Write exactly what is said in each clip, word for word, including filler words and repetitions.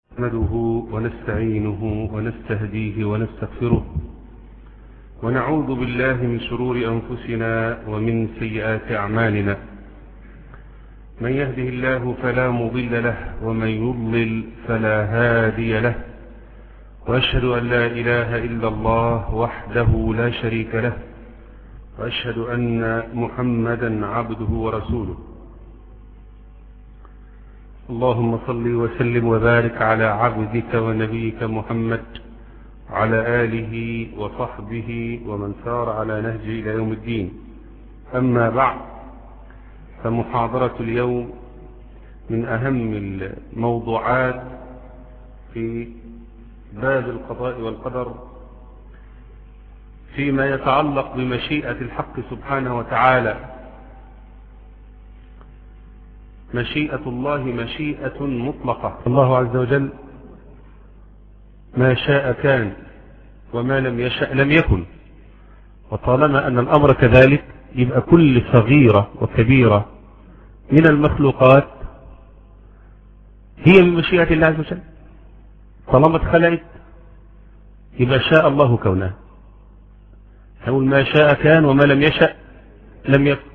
نحمده ونستعينه ونستهديه ونستغفره ونعوذ بالله من شرور أنفسنا ومن سيئات أعمالنا. من يهده الله فلا مضل له ومن يضلل فلا هادي له، وأشهد أن لا إله إلا الله وحده لا شريك له، وأشهد أن محمدا عبده ورسوله. اللهم صل وسلم وبارك على عبدك ونبيك محمد على آله وصحبه ومن سار على نهجه إلى يوم الدين. أما بعد، فمحاضرة اليوم من أهم الموضوعات في باب القضاء والقدر فيما يتعلق بمشيئة الحق سبحانه وتعالى. مشيئة الله مشيئة مطلقة، الله عز وجل ما شاء كان وما لم يشاء لم يكن، وطالما أن الأمر كذلك يبقى كل صغيرة وكبيرة من المخلوقات هي من مشيئة الله عز وجل. طالما اتخلقت يبقى شاء الله كونها، نقول ما شاء كان وما لم يشاء لم يكن.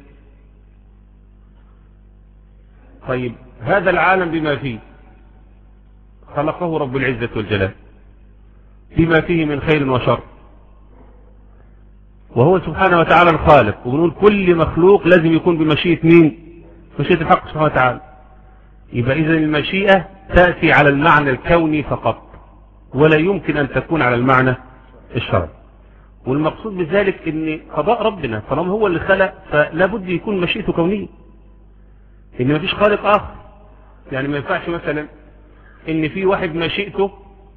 طيب، هذا العالم بما فيه خلقه رب العزة والجلال بما فيه من خير وشر، وهو سبحانه وتعالى الخالق. وبنقول كل مخلوق لازم يكون بمشيئة مين؟ مشيئة الحق سبحانه وتعالى. يبقى إذن المشيئة تأتي على المعنى الكوني فقط، ولا يمكن أن تكون على المعنى الشرعي. والمقصود بذلك ان قضاء ربنا طالما هو اللي خلق فلا بد يكون مشيئته كونية، ان ما فيش خالق اخر. يعني ما ينفعش مثلا ان في واحد مشيئته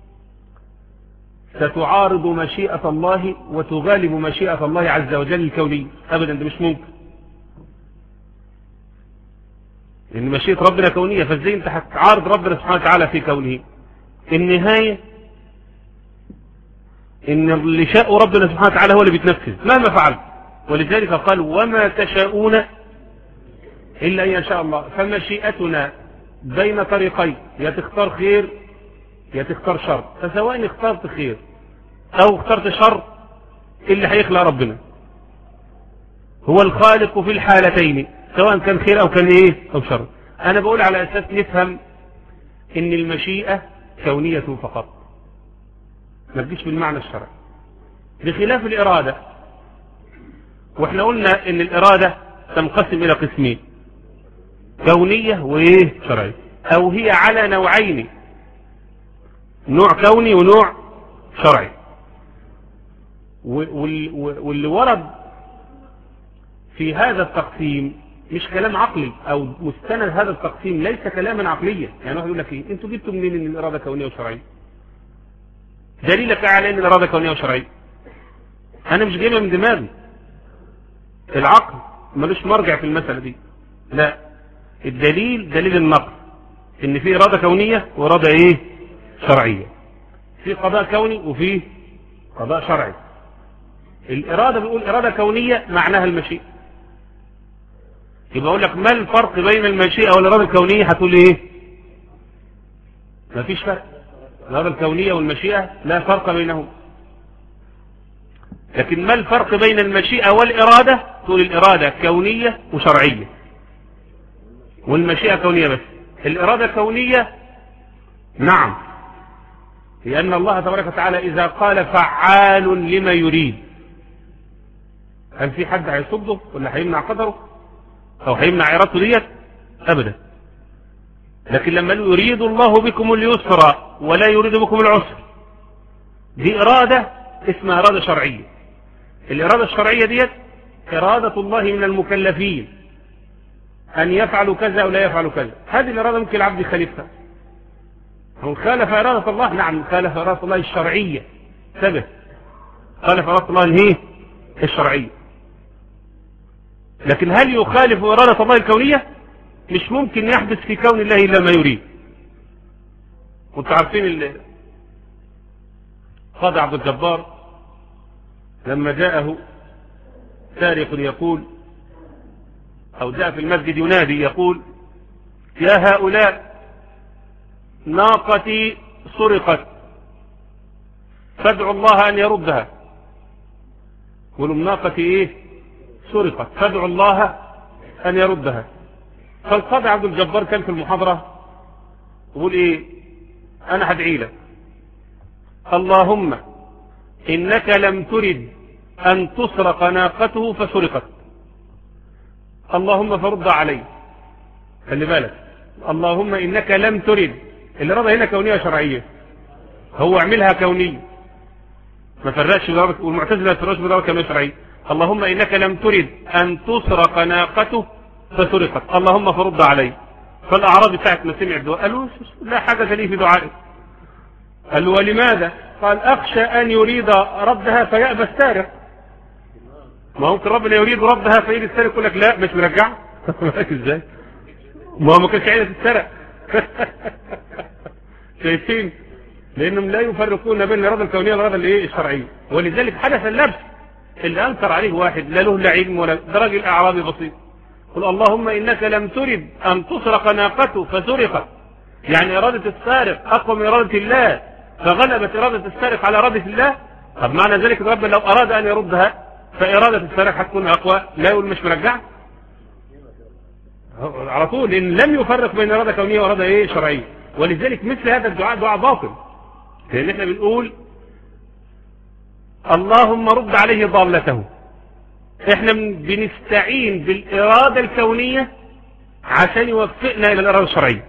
ستعارض مشيئة الله وتغالب مشيئة الله عز وجل الكونية، ابدا، ده مش ممكن. ان مشيئة ربنا كونية، فازاي انت هتعارض ربنا سبحانه وتعالى في كونه؟ النهاية ان اللي شاء ربنا سبحانه وتعالى هو اللي بيتنفذ مهما فعل. ولذلك قال وما تشاءون إلا أن يشاء الله. فمشيئتنا بين طريقين، يا تختار خير يا تختار شر. فسواء اخترت خير أو اخترت شر، اللي هيخلق ربنا هو الخالق في الحالتين، سواء كان خير أو كان إيه أو شر. أنا بقول على أساس نفهم إن المشيئة كونية فقط، ما تجيش بالمعنى الشرعي، بخلاف الإرادة. وإحنا قلنا إن الإرادة تنقسم إلى قسمين، كونية وإيه شرعية، أو هي على نوعين، نوع كوني ونوع شرعي. واللي ورد في هذا التقسيم مش كلام عقلي، أو مستند هذا التقسيم ليس كلاما عقليا. يعني واحد يقول لك إيه، أنتوا جبتوا منين إن الإرادة كونية وشرعية؟ دليلك على إن الإرادة كونية وشرعية؟ أنا مش جايبها من دماغي، العقل ملوش مرجع في المسألة دي. لا، الدليل دليل النقل، ان في إرادة كونية وإرادة ايه شرعية، في قضاء كوني وفي قضاء شرعي. الإرادة بيقول إرادة كونية معناها المشيئة، يبقى اقول لك ما الفرق بين المشيئة والإرادة الكونية؟ هتقول ايه؟ ما فيش فرق. الإرادة الكونية والمشيئة لا فرق بينهم. لكن ما الفرق بين المشيئة والإرادة؟ تقول الإرادة كونية وشرعية، والمشيئة كونية بس. الإرادة كونية نعم، لأن الله تبارك وتعالى إذا قال فعال لما يريد، هل في حد هيصده ولا هيمنع قدره أو هيمنع إرادته ديت؟ أبدا. لكن لما يريد الله بكم اليسر ولا يريد بكم العسر، دي إرادة اسمها إرادة شرعية. الإرادة الشرعية ديت إرادة الله من المكلفين أن يفعلوا كذا أو لا يفعلوا كذا. هذه الإرادة ممكن العبد يخالفها. هو خالف إرادة الله؟ نعم، خالف إرادة الله الشرعية. ثبت خالف إرادة الله هي الشرعية. لكن هل يخالف إرادة الله الكونية؟ مش ممكن يحدث في كون الله إلا ما يريد. وانتم عارفين قاضي عبد الجبار لما جاءه سارق يقول، أو جاء في المسجد ينادي يقول يا هؤلاء ناقتي سرقت فادعوا الله أن يردها. قولوا الناقة إيه سرقت فادعوا الله أن يردها. فالقاضي عبد الجبار كان في المحاضرة يقول إيه أنا هدعي لك اللهم إنك لم ترد أن تسرق ناقته فسرقت اللهم فرد علي. خلي بالك اللهم إنك لم ترد الإرادة هنا كونية شرعية هو اعملها كونية ما فرقش بدرجة والمعتزلة فرقش بدرجة كونية شرعية. اللهم إنك لم ترد أن تسرق ناقته فسرقت اللهم فرد علي. فالأعرابي ساعة ما سمع الدعاء قالوا لا حاجة لي في دعائي. قال له ولماذا؟ قال أخشى أن يريد ردها فيأبى السارق. ما ممكن ربنا يريد ردها فيجي السارق يقول لك لا مش مرجع ازاي؟ ما هو ما كانش عايز تتسرق. شايفين؟ لأنهم لا يفرقون بين الإرادة الكونية والإرادة الايه الشرعية. ولذلك حدث اللبس اللي أنكر عليه واحد لا له لا علم ولا ده راجل أعرابي بسيط. قل اللهم إنك لم ترد أن تسرق ناقته فسرقت يعني إرادة السارق أقوى من إرادة الله فغلبت إرادة السارق على إرادة الله. طب معنى ذلك رب لو أراد أن يردها فإرادة السارق هتكون أقوى لا يقول مش مرجع على طول لأن لم يفرق بين إرادة كونية وإرادة إيه شرعية. ولذلك مثل هذا الدعاء دعاء باطل لأن احنا بنقول اللهم رد عليه ضالته. احنا بنستعين بالإرادة الكونية عشان يوفقنا إلى الإرادة الشرعية.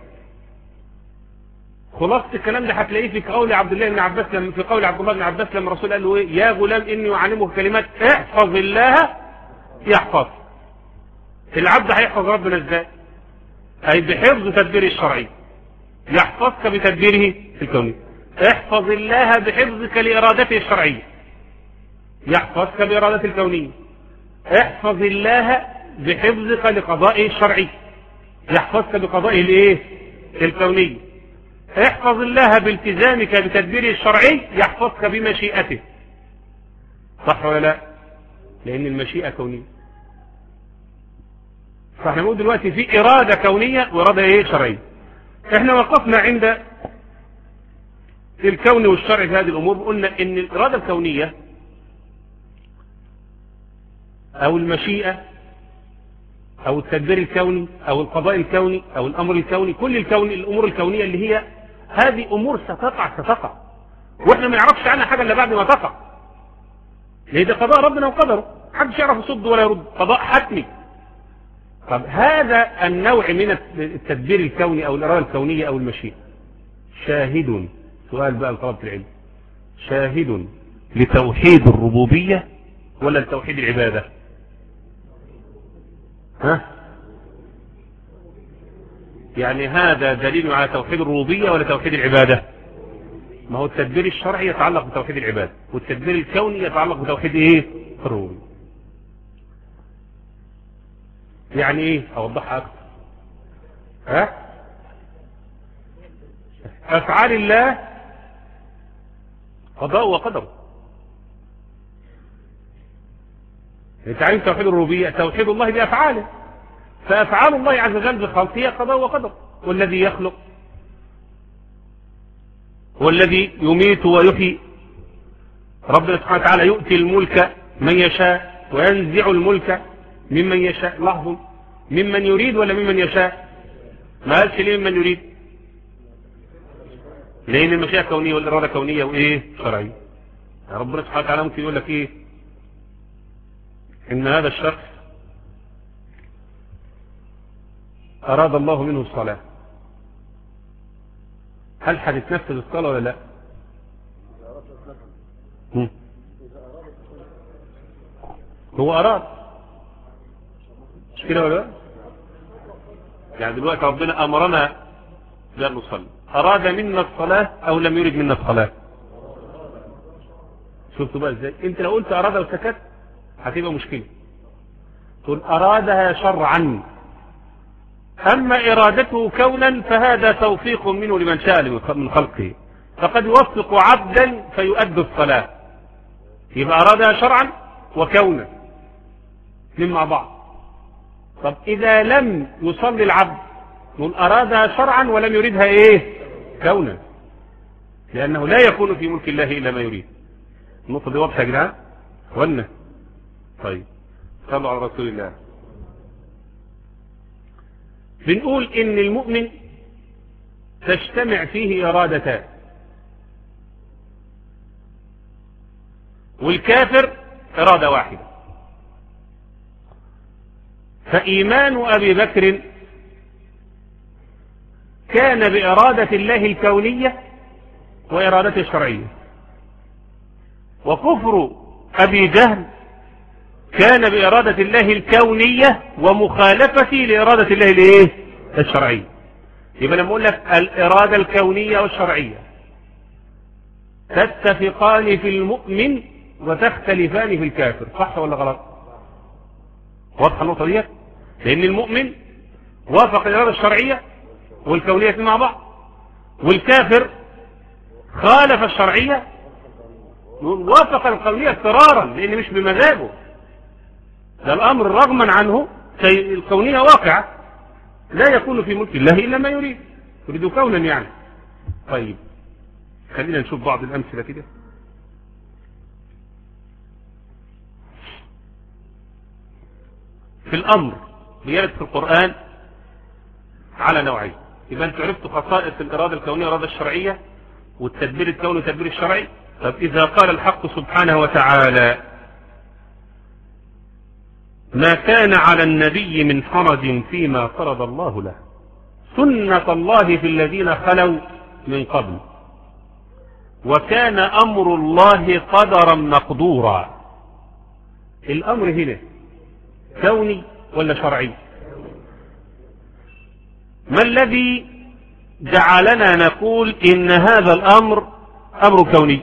خلاصة الكلام ده هتلاقيه في قول عبد الله بن عباس لما في قول عبد الله بن عباس لما الرسول قال له ايه يا غلام اني اعلمك كلمات احفظ الله يحفظ. العبد هيحفظ ربنا ازاي؟ اي بحفظ تدبيره الشرعي يحفظك بتدبيره الكوني. احفظ الله بحفظك لارادته الشرعيه يحفظك بارادته الكونيه. احفظ الله بحفظك لقضائه الشرعي يحفظك بقضائه الايه الكوني. احفظ الله بالتزامك بتدبيره الشرعي يحفظك بمشيئته. صح ولا لا؟ لان المشيئة كونية. فاحنا نقول دلوقتي في ارادة كونية وارادة ايه شرعية. احنا وقفنا عند الكون والشرع في هذه الامور قلنا ان الارادة الكونية او المشيئة او التدبير الكوني او القضاء الكوني او الامر الكوني كل الكون الامور الكونية اللي هي هذه امور ستقع ستقع واحنا ما نعرفش عنها حاجة الا بعد ما تقع. ليه ده قضاء ربنا وقدره محدش يعرف يصد ولا يرد قضاء حتمي. طب هذا النوع من التدبير الكوني او الارادة الكونية او المشيئة شاهد سؤال بقى لطلبة العلم شاهد لتوحيد الربوبية ولا لتوحيد العبادة؟ ها يعني هذا دليل على توحيد الربوبية ولا توحيد العبادة؟ ما هو التدبير الشرعي يتعلق بتوحيد العبادة والتدبير الكوني يتعلق بتوحيد ايه الربوبية. يعني ايه اوضحها اكثر؟ ها افعال الله قضاء وقدر. تعريف توحيد الربوبية توحيد الله بافعاله فافعال الله عز وجل بخلقه قضاء وقدر. والذي يخلق والذي يميت ويحيي ربنا سبحانه وتعالى يؤتي الملك من يشاء وينزع الملك ممن يشاء. لاحظوا ممن يريد ولا ممن يشاء؟ ما قالش ليه ممن يريد لان المشيئة كونية والإرادة كونية وايه شرعية. ربنا سبحانه وتعالى ممكن يقول لك ايه ان هذا الشخص اراد الله منه الصلاة هل هتتنفذ الصلاة ولا لا؟ هم. هو اراد مش كده ولا لا؟ يعني دلوقتي ربنا امرنا بأن نصلي اراد منا الصلاة او لم يرد منا الصلاة؟ شفتوا بقى ازاي؟ انت لو قلت اراد وسكت هتبقى مشكلة. تقول ارادها شرعا اما ارادته كونا فهذا توفيق منه لمن شاء من خلقه فقد يوفق عبدا فيؤدي الصلاة يبقى ارادها شرعا وكونا اثنين مع بعض. طب اذا لم يصلي العبد نقول ارادها شرعا ولم يريدها ايه كونا لأنه لا يكون في ملك الله إلا ما يريد. النقطة دي واضحة يا جدعان ولا؟ طيب صلوا على رسول الله. بنقول إن المؤمن تجتمع فيه إرادتان، والكافر إرادة واحدة. فإيمان أبي بكر كان بإرادة الله الكونية وإرادته الشرعية، وكفر أبي جهل كان بإرادة الله الكونية ومخالفته لإرادة الله الإيه؟ الشرعية. يبقى لما أقول لك الإرادة الكونية والشرعية تتفقان في المؤمن وتختلفان في الكافر، صح ولا غلط؟ واضحة النقطة دي؟ لأن المؤمن وافق الإرادة الشرعية والكونية مع بعض، والكافر خالف الشرعية وافق الكونية اضطرارا لأن مش بمزاجه، ده الأمر رغما عنه الكونية واقعة، لا يكون في ملك الله إلا ما يريد، يريد كونا يعني. طيب خلينا نشوف بعض الأمثلة كده. في الأمر بيرد في القرآن على نوعين. يبقى انتوا عرفتوا خصائص الإرادة الكونية والإرادة الشرعية والتدبير الكوني والتدبير الشرعي. طب إذا قال الحق سبحانه وتعالى ما كان على النبي من حرج فيما فرض الله له سنة الله في الذين خلوا من قبل وكان أمر الله قدرا مقدورا. الأمر هنا كوني ولا شرعي؟ ما الذي جعلنا نقول إن هذا الأمر أمر كوني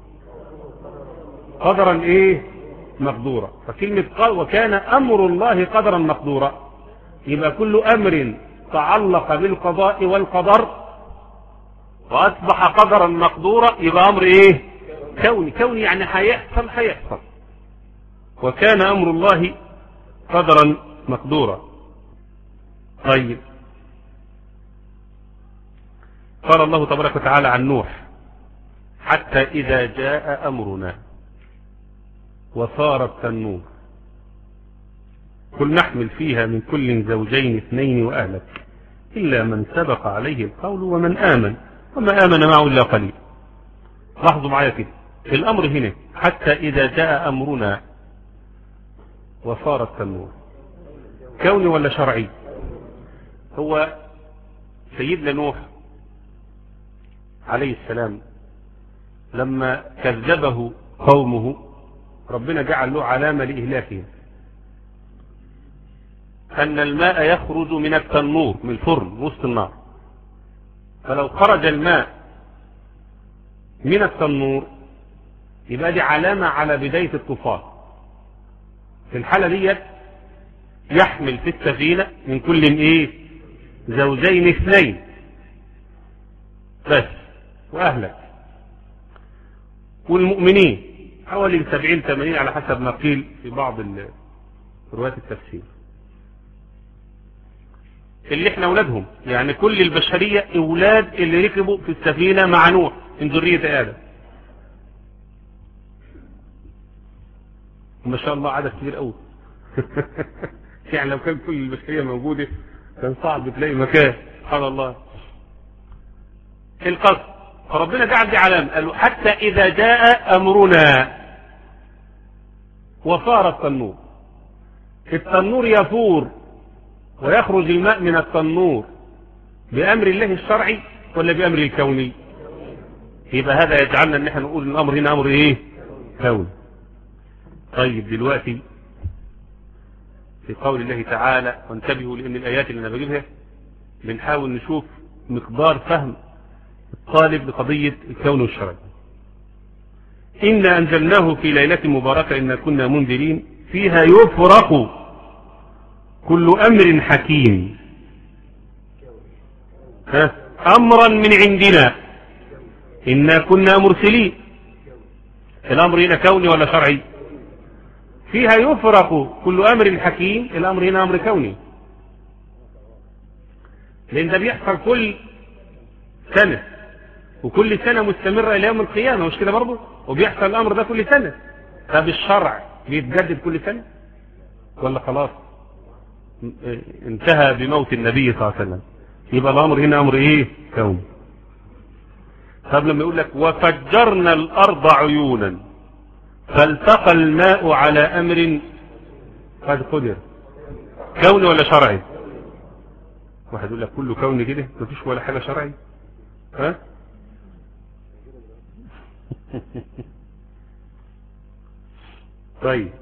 قدرا إيه مقدورا؟ فكلمة قال وكان أمر الله قدرا مقدورا يبقى كل أمر تعلق بالقضاء والقدر وأصبح قدرا مقدورا يبقى أمر إيه كوني. كوني يعني هيحصل هيحصل. وكان أمر الله قدرا مقدورا. طيب قال الله تبارك وتعالى عن نوح حتى إذا جاء أمرنا وصار التنور قل نحمل فيها من كل زوجين اثنين وأهلك إلا من سبق عليه القول ومن آمن وما آمن معه إلا قليل. لاحظوا معايا كده الأمر هنا حتى إذا جاء أمرنا وصار التنور كوني ولا شرعي؟ هو سيدنا نوح عليه السلام لما كذبه قومه ربنا جعل له علامة لإهلاكهم أن الماء يخرج من التنور من الفرن وسط النار، فلو خرج الماء من التنور يبقى دي علامة على بداية الطوفان. في الحالة دي يحمل في السفينة من كل ايه زوجين اثنين بس وأهلك والمؤمنين حوالي سبعين ثمانين على حسب ما قيل في بعض روايات التفسير اللي احنا اولادهم، يعني كل البشرية اولاد اللي ركبوا في السفينة مع نوح من ذرية آدم. ما شاء الله عدد كبير قوي. يعني لو كان كل البشرية موجودة كان صعب تلاقي مكان. سبحان الله. القصد فربنا جعل دي علامة قالوا حتى إذا جاء أمرنا وصار التنور. التنور يفور ويخرج الماء من التنور بأمر الله الشرعي ولا بأمر الكوني؟ يبقى هذا يجعلنا ان احنا نقول الأمر هنا أمر ايه كوني. طيب دلوقتي في قول الله تعالى وانتبهوا لأن الآيات اللي انا بجيبها بنحاول نشوف مقدار فهم الطالب لقضية الكون والشرع. إنا أنزلناه في ليلة مباركة إنا كنا منذرين فيها يفرق كل أمر حكيم ها أمرا من عندنا إنا كنا مرسلين. الأمر هنا كوني ولا شرعي؟ فيها يفرق كل أمر حكيم. الأمر هنا أمر كوني لأن ده بيحصل كل سنة وكل سنة مستمرة إلى يوم القيامة، مش كده برضه؟ وبيحصل الأمر ده كل سنة. طب الشرع بيتجدد كل سنة ولا خلاص انتهى بموت النبي صلى الله عليه وسلم؟ يبقى الأمر هنا أمر إيه؟ كون. طب لما يقول لك وفجرنا الأرض عيونا فالتقى الماء على أمر قد قدر، كوني ولا شرعي؟ واحد يقول لك كله كوني كده مفيش ولا حاجة شرعي. ها طيب،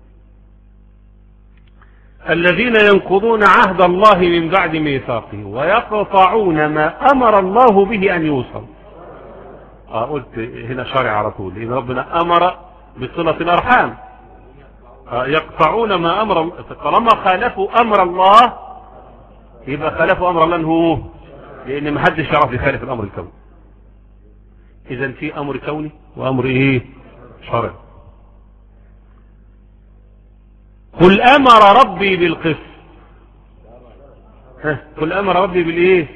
الذين ينقضون عهد الله من بعد ميثاقه ويقطعون ما أمر الله به أن يوصل. اه قلت هنا شرع على طول، إن ربنا أمر بصلة الأرحام. آه يقطعون ما أمر، طالما خالفوا أمر الله يبقى خالفوا أمر الله هو، لأن ما حدش يعرف يخالف الأمر الكوني. إذن في أمر كوني وأمر إيه؟ شرعي. قل أمر ربي بالقسط. ها قل أمر ربي بالإيه؟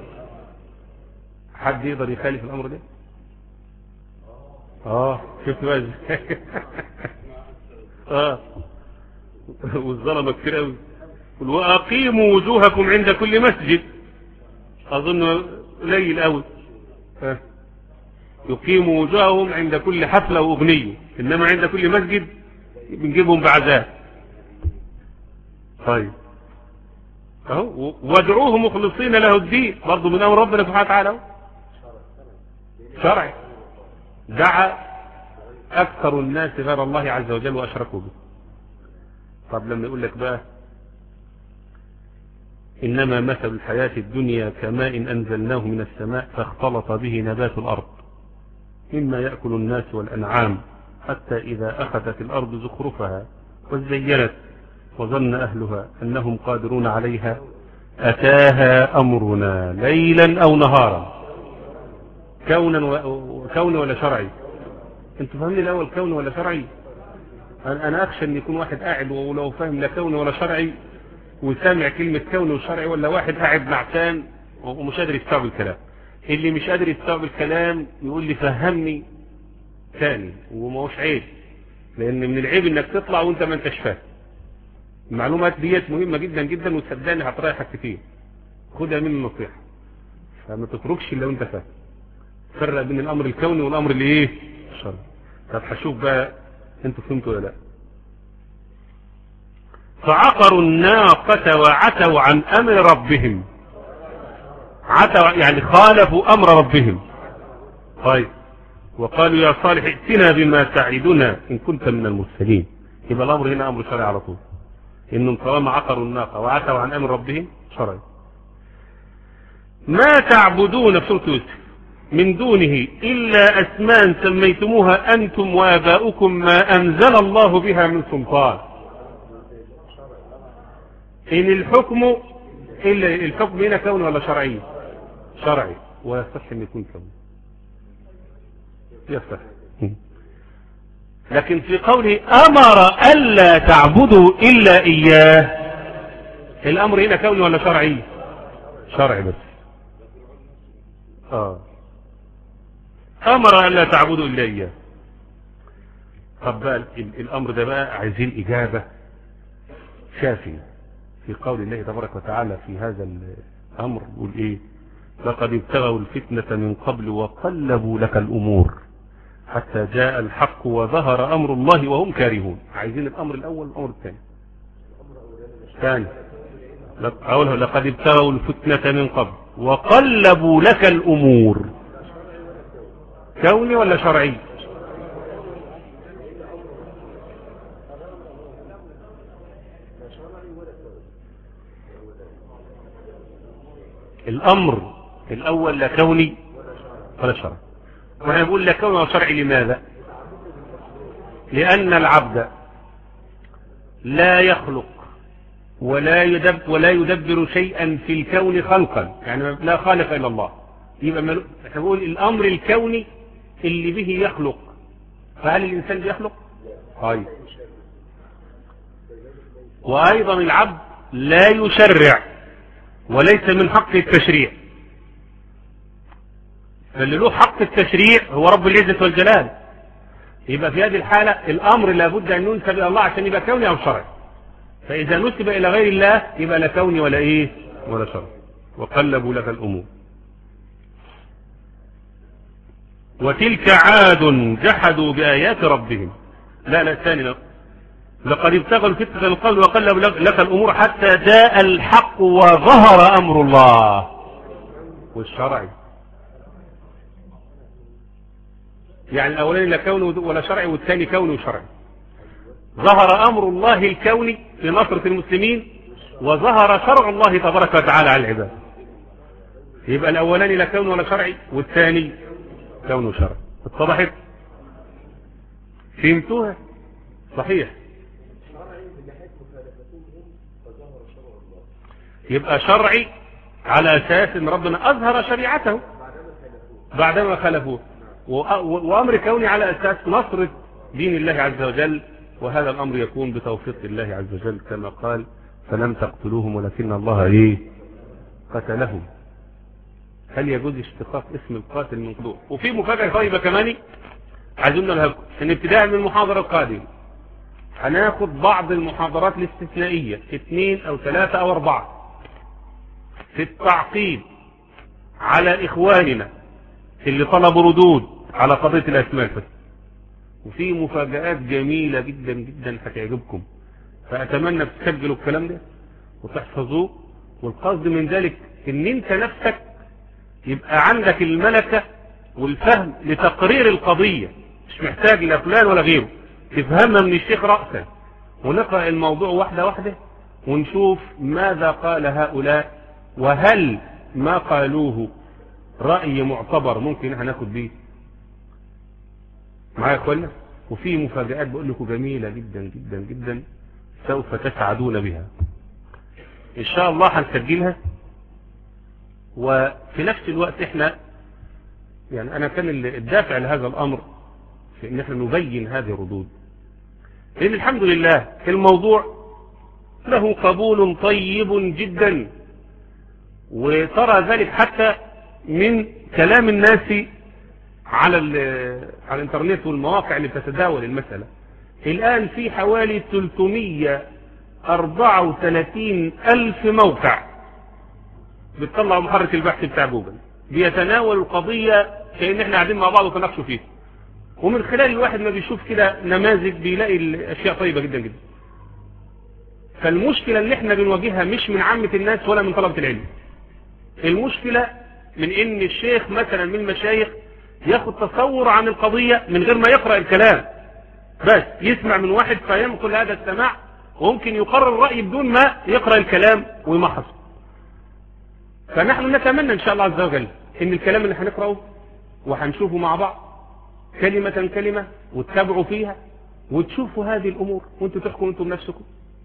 حد يقدر يخالف الأمر ده؟ آه شفت بقى آه والظلمة كتير قوي. قل وأقيموا وجوهكم عند كل مسجد، أظن قليل قوي. ها يقيموا وجوههم عند كل حفلة وأغنية، إنما عند كل مسجد بنجيبهم بعذاب. طيب اهو وادعوه مخلصين له الدين، برضه من امر ربنا سبحانه وتعالى شرعي. دعا اكثر الناس غير الله عز وجل واشركوا به. طب لما يقول لك بقى انما مثل الحياة الدنيا كماء انزلناه من السماء فاختلط به نبات الارض مما يأكل الناس والانعام حتى اذا اخذت الارض زخرفها وزينت وظن أهلها أنهم قادرون عليها أتاها أمرنا ليلا أو نهارا. كونا و... كون ولا شرعي؟ انتوا فاهمين الأول كون ولا شرعي؟ أنا أخشى أن يكون واحد قاعد ولو فاهم لا كون ولا شرعي وسامع كلمة كون وشرعي، ولا واحد قاعد نعسان ومش قادر يستوعب الكلام. اللي مش قادر يستوعب الكلام يقول لي فهمني ثاني، وما هوش عيب، لأن من العيب إنك تطلع وأنت ما أنتش فاهم. المعلومات ديت مهمة جدا جدا، وصدقني هتريحك كتير. خدها مني نصيحة، فما تتركش الا وانت فاهم. فرق بين الامر الكوني والامر اللي ايه؟ الشرعي. طب هشوف بقى انتوا فهمتوا ولا لا. فعقروا الناقة وعتوا عن امر ربهم. عتوا يعني خالفوا امر ربهم. طيب وقالوا يا صالح ائتنا بما تعدنا ان كنت من المرسلين. يبقى الامر هنا امر شرعي على طول، انهم طالما عقروا الناقة وعتوا عن امر ربهم شرعي. ما تعبدون في سورة يوسف من دونه الا اسماء سميتموها انتم واباؤكم ما انزل الله بها من سلطان. ان الحكم الا الحكم هنا كون ولا شرعي؟ شرعي، ويصح ان يكون كون، يصح. لكن في قوله امر الا تعبدوا الا اياه، الامر هنا كوني ولا شرعي؟ شرعي بس. اه امر الا تعبدوا الا اياه. طب بقى الامر ده بقى عايزين اجابه شافيه في قول الله تبارك وتعالى في هذا الامر. يقول ايه؟ لقد ابتغوا الفتنه من قبل وقلبوا لك الامور حتى جاء الحق وظهر أمر الله وهم كارهون. عايزين الأمر الأول والأمر الثاني. ثاني أوله لقد ابتغوا الفتنة من قبل وقلبوا لك الأمور. كوني ولا شرعي؟ الأمر الأول لا كوني ولا شرعي. وانا بقول لك كون شرعي لماذا؟ لان العبد لا يخلق ولا يدبر ولا يدبر شيئا في الكون خلقا، يعني لا خالق الا الله. يبقى احنا بنقول الامر الكوني اللي به يخلق، فهل الانسان بيخلق؟ طيب. وايضا العبد لا يشرع وليس من حق التشريع، فاللي له حق التشريع هو رب العزة والجلال. يبقى في هذه الحالة الأمر لابد أن ينسب إلى الله عشان يبقى كوني أو شرعي. فإذا نسب إلى غير الله يبقى لا كوني ولا إيه ولا شرعي. وقلبوا لك الأمور. وتلك عاد جحدوا بآيات ربهم. لا لا ثاني لا. لقد ابتغوا الفتنة من قبل وقلبوا لك الأمور حتى جاء الحق وظهر أمر الله والشرعي. يعني الأولاني لا كوني ولا شرعي والثاني كوني وشرعي. ظهر أمر الله الكوني لنصرة المسلمين وظهر شرع الله تبارك وتعالى على العباد. يبقى الأولاني لا كوني ولا شرعي والثاني كوني وشرعي. اتضحت؟ فهمتوها؟ صحيح. يبقى شرعي على أساس أن ربنا أظهر شريعته بعدما خلفوه، وأمر كوني على أساس نصرة دين الله عز وجل، وهذا الأمر يكون بتوفيق الله عز وجل كما قال فلم تقتلوهم ولكن الله إيه قتلهم. هل يجوز اشتقاق اسم القاتل من قتله؟ وفي مفاجأة طيبة كمان عايزين لها ان ابتداء من المحاضرة القادمة هناخد بعض المحاضرات الاستثنائية اثنين او ثلاثة او اربعة في التعقيب على اخواننا اللي طلبوا ردود على قضية الاسماء الحسنى، وفي مفاجآت جميلة جدا جدا هتعجبكم، فاتمنى تسجلوا الكلام ده وتحفظوه. والقصد من ذلك ان انت نفسك يبقى عندك الملكة والفهم لتقرير القضية، مش محتاج الى فلان ولا غيره، تفهمها من الشيخ رأسا، ونقرأ الموضوع واحدة واحدة ونشوف ماذا قال هؤلاء، وهل ما قالوه رأي معتبر ممكن احنا ناخد بيه معايا يا اخوانا. وفي مفاجآت بقول لكم جميلة جدا جدا جدا سوف تسعدون بها ان شاء الله، هنسجلها. وفي نفس الوقت احنا يعني انا كان الدافع لهذا الامر في ان احنا نبين هذه الردود، لان الحمد لله الموضوع له قبول طيب جدا، وترى ذلك حتى من كلام الناس على على الانترنت والمواقع اللي بتتداول المسألة. الان في حوالي ثلاثمائة وأربعة وثلاثين ألف موقع بتطلع محرك البحث بتاع جوجل بيتناول القضية كأن احنا قاعدين مع بعض وتناقشوا فيها، ومن خلال الواحد ما بيشوف كده نماذج بيلاقي الاشياء طيبة جدا جدا. فالمشكلة اللي احنا بنواجهها مش من عامة الناس ولا من طلبة العلم، المشكلة من ان الشيخ مثلا من المشايخ ياخد تصور عن القضية من غير ما يقرأ الكلام، بس يسمع من واحد فينقل هذا السماع وممكن يقرر الرأي بدون ما يقرأ الكلام ويمحص. فنحن نتمنى ان شاء الله عز وجل ان الكلام اللي هنقرأه وهنشوفه مع بعض كلمة كلمة وتتابعوا فيها وتشوفوا هذه الامور وانتوا تحكموا انتم نفسكم،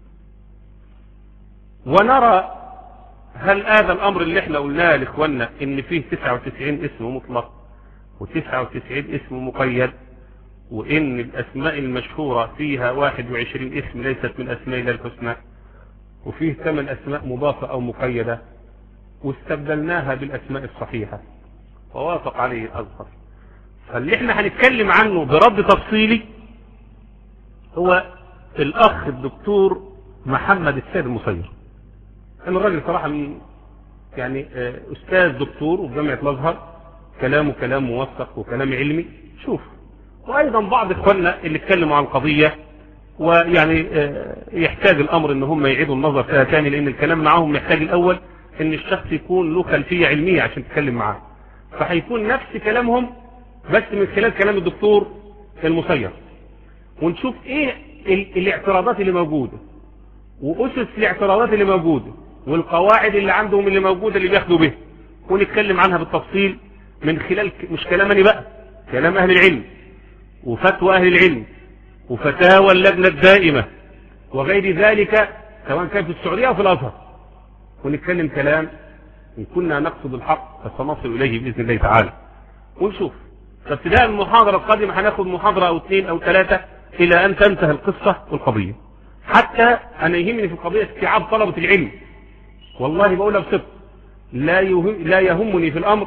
ونرى هل هذا الامر اللي احنا قلناه لاخواننا ان فيه تسعة وتسعين اسم مطلق وتسعة وتسعين اسم مقيد، وان الاسماء المشهورة فيها واحد وعشرين اسم ليست من اسماء الله الحسنى، وفيه ثمان اسماء مضافة او مقيدة واستبدلناها بالاسماء الصحيحة ووافق عليه الازهر. فاللي احنا هنتكلم عنه برد تفصيلي هو الاخ الدكتور محمد السيد المصير. انا الراجل صراحة من يعني استاذ دكتور وفي جامعة الازهر، كلامه كلام موثق وكلام علمي. شوف، وايضا بعض اخواننا اللي اتكلموا عن القضية ويعني يحتاج الامر ان هم يعيدوا النظر فيها تاني، لان الكلام معهم محتاج الاول ان الشخص يكون له خلفية علمية عشان تتكلم معاه، فهيكون نفس كلامهم بس من خلال كلام الدكتور المصير، ونشوف ايه الاعتراضات اللي موجودة واسس الاعتراضات اللي موجودة والقواعد اللي عندهم اللي موجودة اللي بياخدوا بها، ونتكلم عنها بالتفصيل من خلال مش كلامني بقى، كلام اهل العلم وفتوى اهل العلم وفتاوى اللجنة الدائمة وغير ذلك سواء كان في السعودية او في الازهر، ونتكلم كلام ان كنا نقصد الحق فسنصل اليه باذن الله تعالى ونشوف. فابتداء المحاضرة القادمة هناخد محاضرة او اثنين او ثلاثة الى ان تنتهي القصة والقضية. حتى انا يهمني في القضية استيعاب طلبة العلم، والله بقولها بصدق، لا يهم لا يهمني في الامر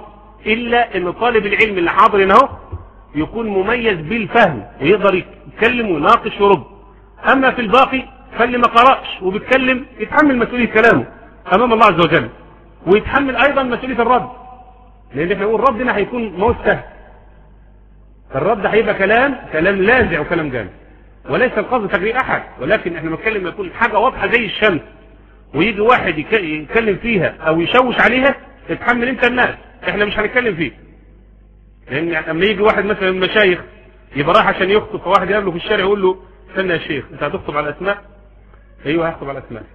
الا ان طالب العلم اللي حاضر هنا اهو يكون مميز بالفهم ويقدر يتكلم ويناقش ويرد. اما في الباقي فاللي ما قرأش وبيتكلم يتحمل مسؤولية كلامه امام الله عز وجل، ويتحمل ايضا مسؤولية الرد، لان احنا نقول ردنا هيكون موت سهل. الرد هيبقى كلام كلام لاذع وكلام جامد، وليس القصد تجريء احد، ولكن احنا بنتكلم يكون حاجة واضحة زي الشمس ويجي واحد يتكلم فيها او يشوش عليها تتحمل انت الناس، احنا مش هنتكلم فيه. لان يعني لما يجي واحد مثلا من المشايخ يبقى رايح عشان يخطب، فواحد يقابله في الشارع يقول له استنى يا شيخ انت هتخطب على الاسماء؟ ايوه هخطب على الاسماء.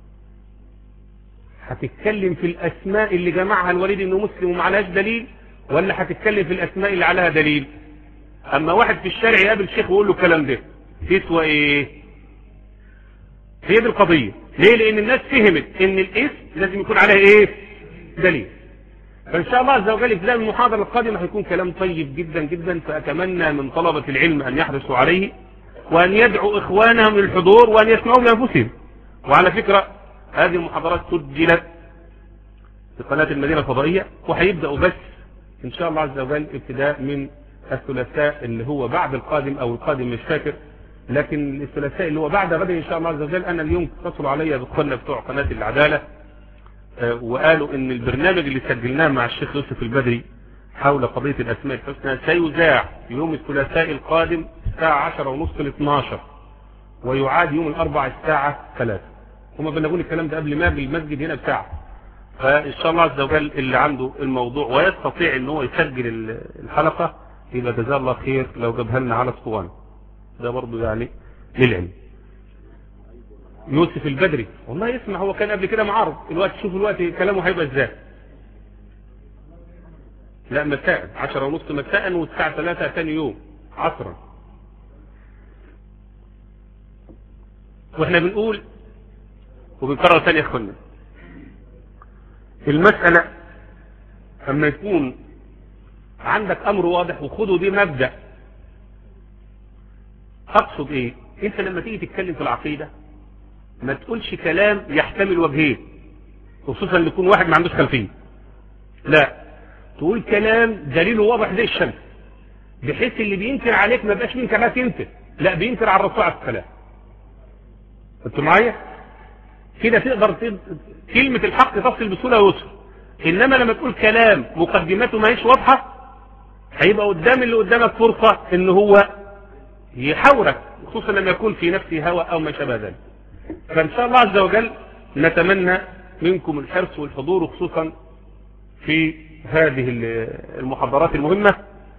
هتتكلم في الاسماء اللي جمعها الوليد انه مسلم وما عليهاش دليل، ولا هتتكلم في الاسماء اللي عليها دليل؟ اما واحد في الشارع يقابل شيخ ويقول له الكلام ده تسوى ايه؟ هي دي القضيه. ليه؟ لان الناس فهمت ان الاسم لازم يكون عليها ايه؟ دليل. فان شاء الله عز وجل في المحاضره القادمه هيكون كلام طيب جدا جدا، فاتمنى من طلبه العلم ان يحرصوا عليه وان يدعوا اخوانهم للحضور وان يسمعوا بانفسهم. وعلى فكره هذه المحاضرات سجلت في قناه المدينه الفضائيه، وهيبداوا بس ان شاء الله عز وجل ابتداء من الثلاثاء اللي هو بعد القادم او القادم مش فاكر، لكن الثلاثاء اللي هو بعد غدا ان شاء الله عز وجل. انا اليوم اتصلوا عليا باخواننا بتوع قناه العداله وقالوا ان البرنامج اللي سجلناه مع الشيخ يوسف البدري حول قضية الاسماء الحسنى سيذاع يوم الثلاثاء القادم الساعة عشرة ونصف ل اثناشر، ويعاد يوم الاربعاء الساعة ثلاثة. هما بنقول الكلام ده قبل ما بالمسجد هنا بساعة. فان شاء الله عز وجل اللي عنده الموضوع ويستطيع ان هو يسجل الحلقة يبقى جزاه الله خير لو جابها لنا على اسطوانة. ده برضه يعني للعلم. يوسف البدري والله يسمع، هو كان قبل كده معارض، الوقت شوف الوقت كلامه هيبقى ازاي. لا مساء عشرة ونص مساء والساعة ثلاثة ثاني يوم عصرا. واحنا بنقول وبنكرر ثاني يا اخوانا، المسألة اما يكون عندك امر واضح وخده دي مبدأ. اقصد ايه؟ انت لما تيجي تتكلم في العقيدة ما تقولش كلام يحتمل وجهين، خصوصا ان يكون واحد ما عندوش خلفيه. لا، تقول كلام دليله واضح زي الشمس، بحيث اللي بينكر عليك ما بقاش منك بس انت، لا بينكر على الرسول عليه السلام. انتوا معايا؟ كده تقدر تد... كلمة الحق تصل بسهولة ويسر. انما لما تقول كلام مقدماته ما هيش واضحة هيبقى قدام اللي قدامك فرصة ان هو يحاورك، خصوصا لما يكون في نفسه هوى او ما شابه ذلك. فان شاء الله عز وجل نتمنى منكم الحرص والحضور، وخصوصا في هذه المحاضرات المهمة،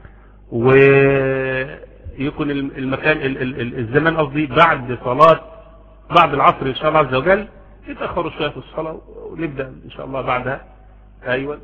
ويكون المكان الزمان قصدي بعد صلاة بعد العصر ان شاء الله عز وجل. يتأخروا شوية في الصلاة ونبدأ ان شاء الله بعدها. ايوه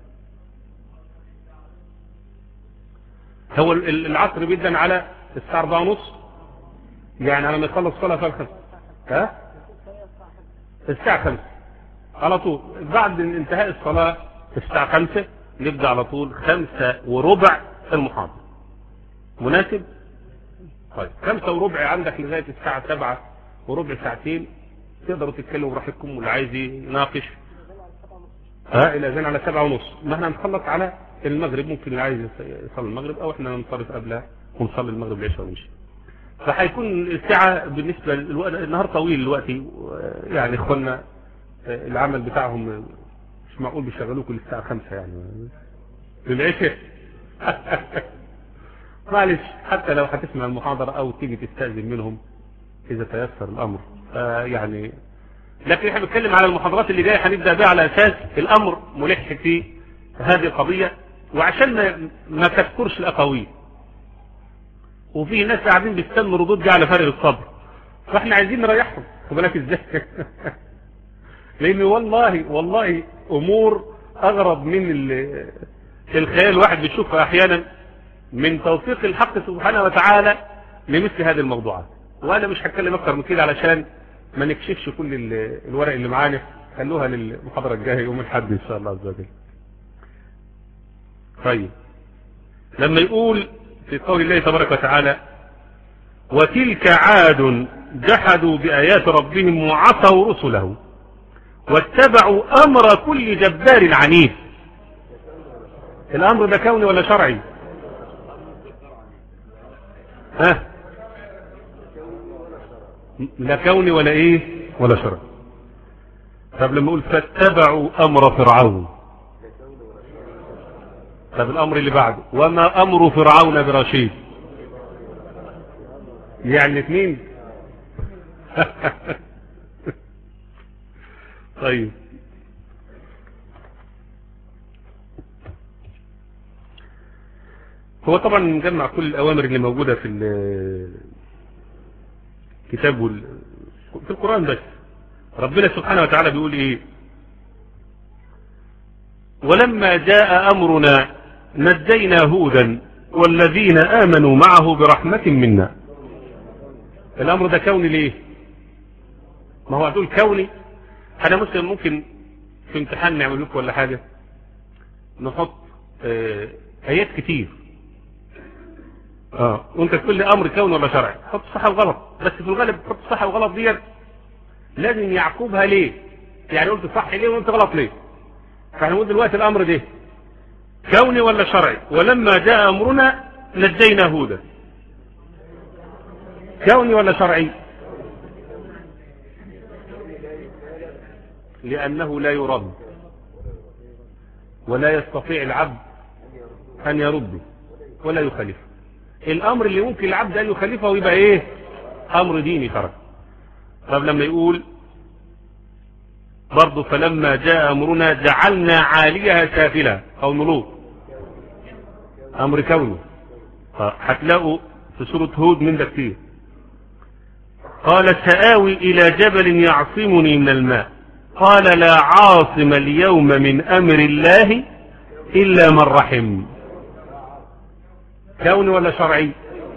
هو العصر بيبدأ على الساعة أربعة ونص، يعني على ما يخلص صلاة في الخمس ها الساعة خمسة على طول. بعد انتهاء الصلاة الساعة خمسة نبدأ على طول خمسة وربع المحاضرة. مناسب؟ طيب خمسة وربع عندك لغاية الساعة سبعة وربع، ساعتين تقدروا تتكلموا براحتكم، واللي عايز يناقش ها الى زين على سبعة ونص. ما احنا هنخلص على المغرب، ممكن اللي عايز يصلي المغرب او احنا ننصرف قبلها ونصلي المغرب العشاء ونمشي. فهيكون الساعة بالنسبة للوقت النهار طويل دلوقتي، يعني اخوانا العمل بتاعهم مش معقول بيشغلوه كل الساعة خمسة يعني للعشاء. معلش حتى لو هتسمع المحاضرة او تيجي تستأذن منهم اذا تيسر الامر يعني. لكن احنا بنتكلم على المحاضرات اللي جايه هنبدا بها على اساس الامر ملح في هذه القضيه، وعشان ما, ما تذكرش الاقاويل. وفي ناس قاعدين بيستنوا ردود جايه على فارغ الصبر، فاحنا عايزين نريحهم. خد بالك ازاي؟ لان والله والله امور اغرب من الخيال الواحد بيشوفها احيانا من توفيق الحق سبحانه وتعالى لمثل هذه الموضوعات. وانا مش هتكلم اكتر من كده علشان ما نكشفش كل الورق اللي معانا، خلوها للمحاضرة الجاية يوم الحد ان شاء الله عز وجل. طيب لما يقول في قول الله تبارك وتعالى وتلك عاد جحدوا بآيات ربهم وعصوا رسله واتبعوا امر كل جبار عنيف. الامر ده كوني ولا شرعي؟ ها؟ لا كوني ولا ايه ولا شرعي. طب لما اقول فاتبعوا امر فرعون، طب الامر اللي بعده وما امر فرعون برشيد، يعني اثنين. طيب هو طبعا مجمع كل الأوامر اللي موجودة في الكتاب وال... في القرآن، بس ربنا سبحانه وتعالى بيقول ايه؟ ولما جاء أمرنا نجينا هودا والذين آمنوا معه برحمة منا. الأمر ده كوني ليه؟ ما هو هتقول كوني. أنا مثلا ممكن في امتحان نعمل لكم ولا حاجة نحط آه آيات كتير، اه وانت تقول لي امر كوني ولا شرعي، حط صح وغلط، بس في الغالب تحط صح وغلط ديت لازم يعقبها ليه، يعني قلت صح ليه وانت غلط ليه. فاحنا نقول دلوقتي الامر ده كوني ولا شرعي؟ ولما جاء امرنا نجينا هودا، كوني ولا شرعي؟ لانه لا يرد ولا يستطيع العبد ان يرده ولا يخالفه. الامر اللي ممكن العبد ان يخالفه يبقى ايه؟ امر ديني شرعي. طب لما يقول برضه فلما جاء امرنا جعلنا عاليها سافلها او نلوط، امر كوني. هتلاقوا في سورة هود من ده كتير. قال سآوي الى جبل يعصمني من الماء قال لا عاصم اليوم من امر الله الا من رحم. كوني ولا شرعي؟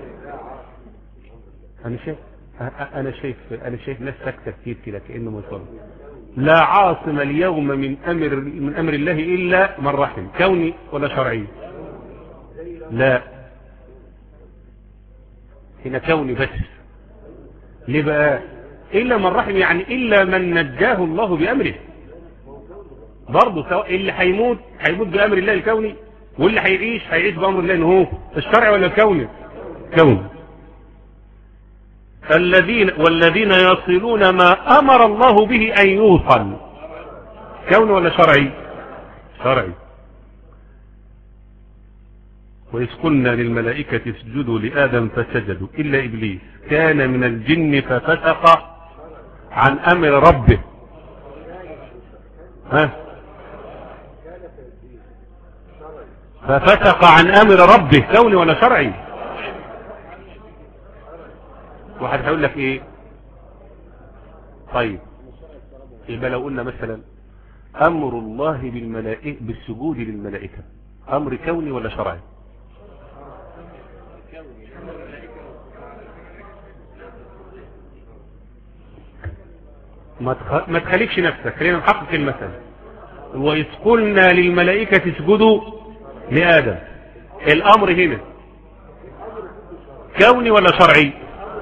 انا شايف انا شايف انا شايف ناس ساكته كتير كده كانه مصر. لا عاصم اليوم من امر من امر الله الا من رحم، كوني ولا شرعي؟ لا، هنا كوني بس. ليه بقى الا من رحم؟ يعني الا من نجاه الله بامره. برضه سواء اللي هيموت هيموت بامر الله الكوني، واللي هيعيش هيعيش بامر الله. هو الشرع ولا الكوني؟ كوني. الذين والذين يصلون ما امر الله به ان يوصل، كوني ولا شرعي؟ شرعي. وإذ قلنا للملائكة اسجدوا لآدم فسجدوا إلا إبليس كان من الجن ففسق عن أمر ربه. ها؟ ففسق عن أمر ربه، كوني ولا شرعي؟ واحد هيقول لك إيه؟ طيب يبقى لو قلنا مثلا أمر الله بالملائكة بالسجود للملائكة، أمر كوني ولا شرعي؟ ما تخليكش نفسك، خلينا نحقق المثل. وإذ قلنا للملائكة اسجدوا لآدم، الأمر هنا كوني ولا شرعي؟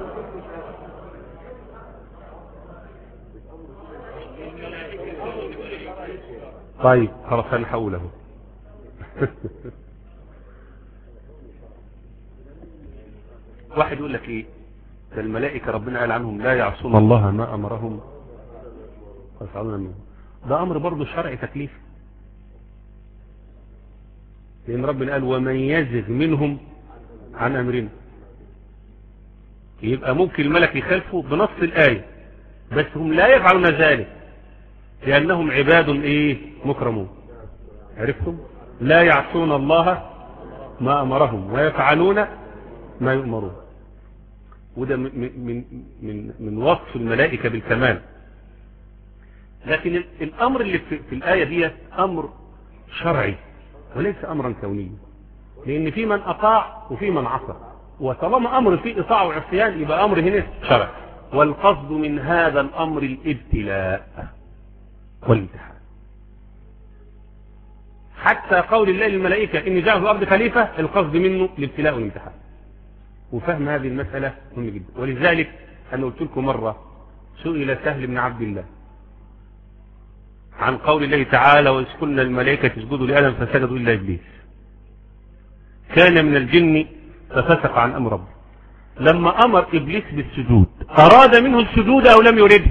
طيب خلاص انا هقوله. واحد يقول لك ايه؟ ده الملائكة ربنا قال عنهم لا يعصون الله ما امرهم ويفعلون منه. ده امر برضه شرعي تكليف، لان ربنا قال ومن يزغ منهم عن امرنا. يبقى ممكن الملك يخالفوا بنص الايه، بس هم لا يفعلون ذلك لانهم عباد ايه؟ مكرمون. عرفتم؟ لا يعصون الله ما امرهم ويفعلون ما يؤمرون. وده من من من من وصف الملائكه بالكمال. لكن الامر اللي في, في الايه دي امر شرعي وليس امرا كونيا، لان في من اطاع وفي من عصى، وطالما امر فيه اطاعه وعصيان يبقى امر هنا شرعي. والقصد من هذا الامر الابتلاء والامتحان. حتى قول الله للملائكه اني جاء في الارض خليفه، القصد منه الابتلاء والامتحان. وفهم هذه المساله مهم جدا. ولذلك انا قلت لكم مره سئل سهل بن عبد الله عن قول الله تعالى وإذ قلنا للملائكة اسجدوا لآدم فسجدوا إلا إبليس. كان من الجن ففسق عن أمر ربه. لما أمر إبليس بالسجود أراد منه السجود أو لم يرده؟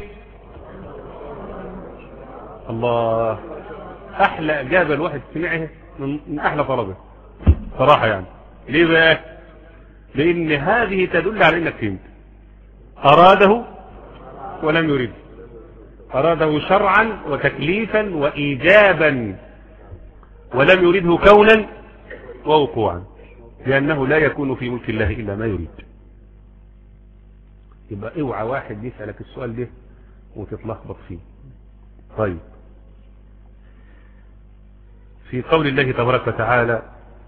الله، أحلى إجابة الواحد سمعها من أحلى طلبه صراحة. يعني ليه بقى؟ لأن هذه تدل على أنك فهمت. أراده ولم يرده، أراده شرعا وتكليفا وإيجابا، ولم يرده كونا ووقوعا، لأنه لا يكون في ملك الله إلا ما يريد. يبقى اوعى واحد يسألك السؤال ده وتتلخبط فيه. طيب، في قول الله تبارك وتعالى: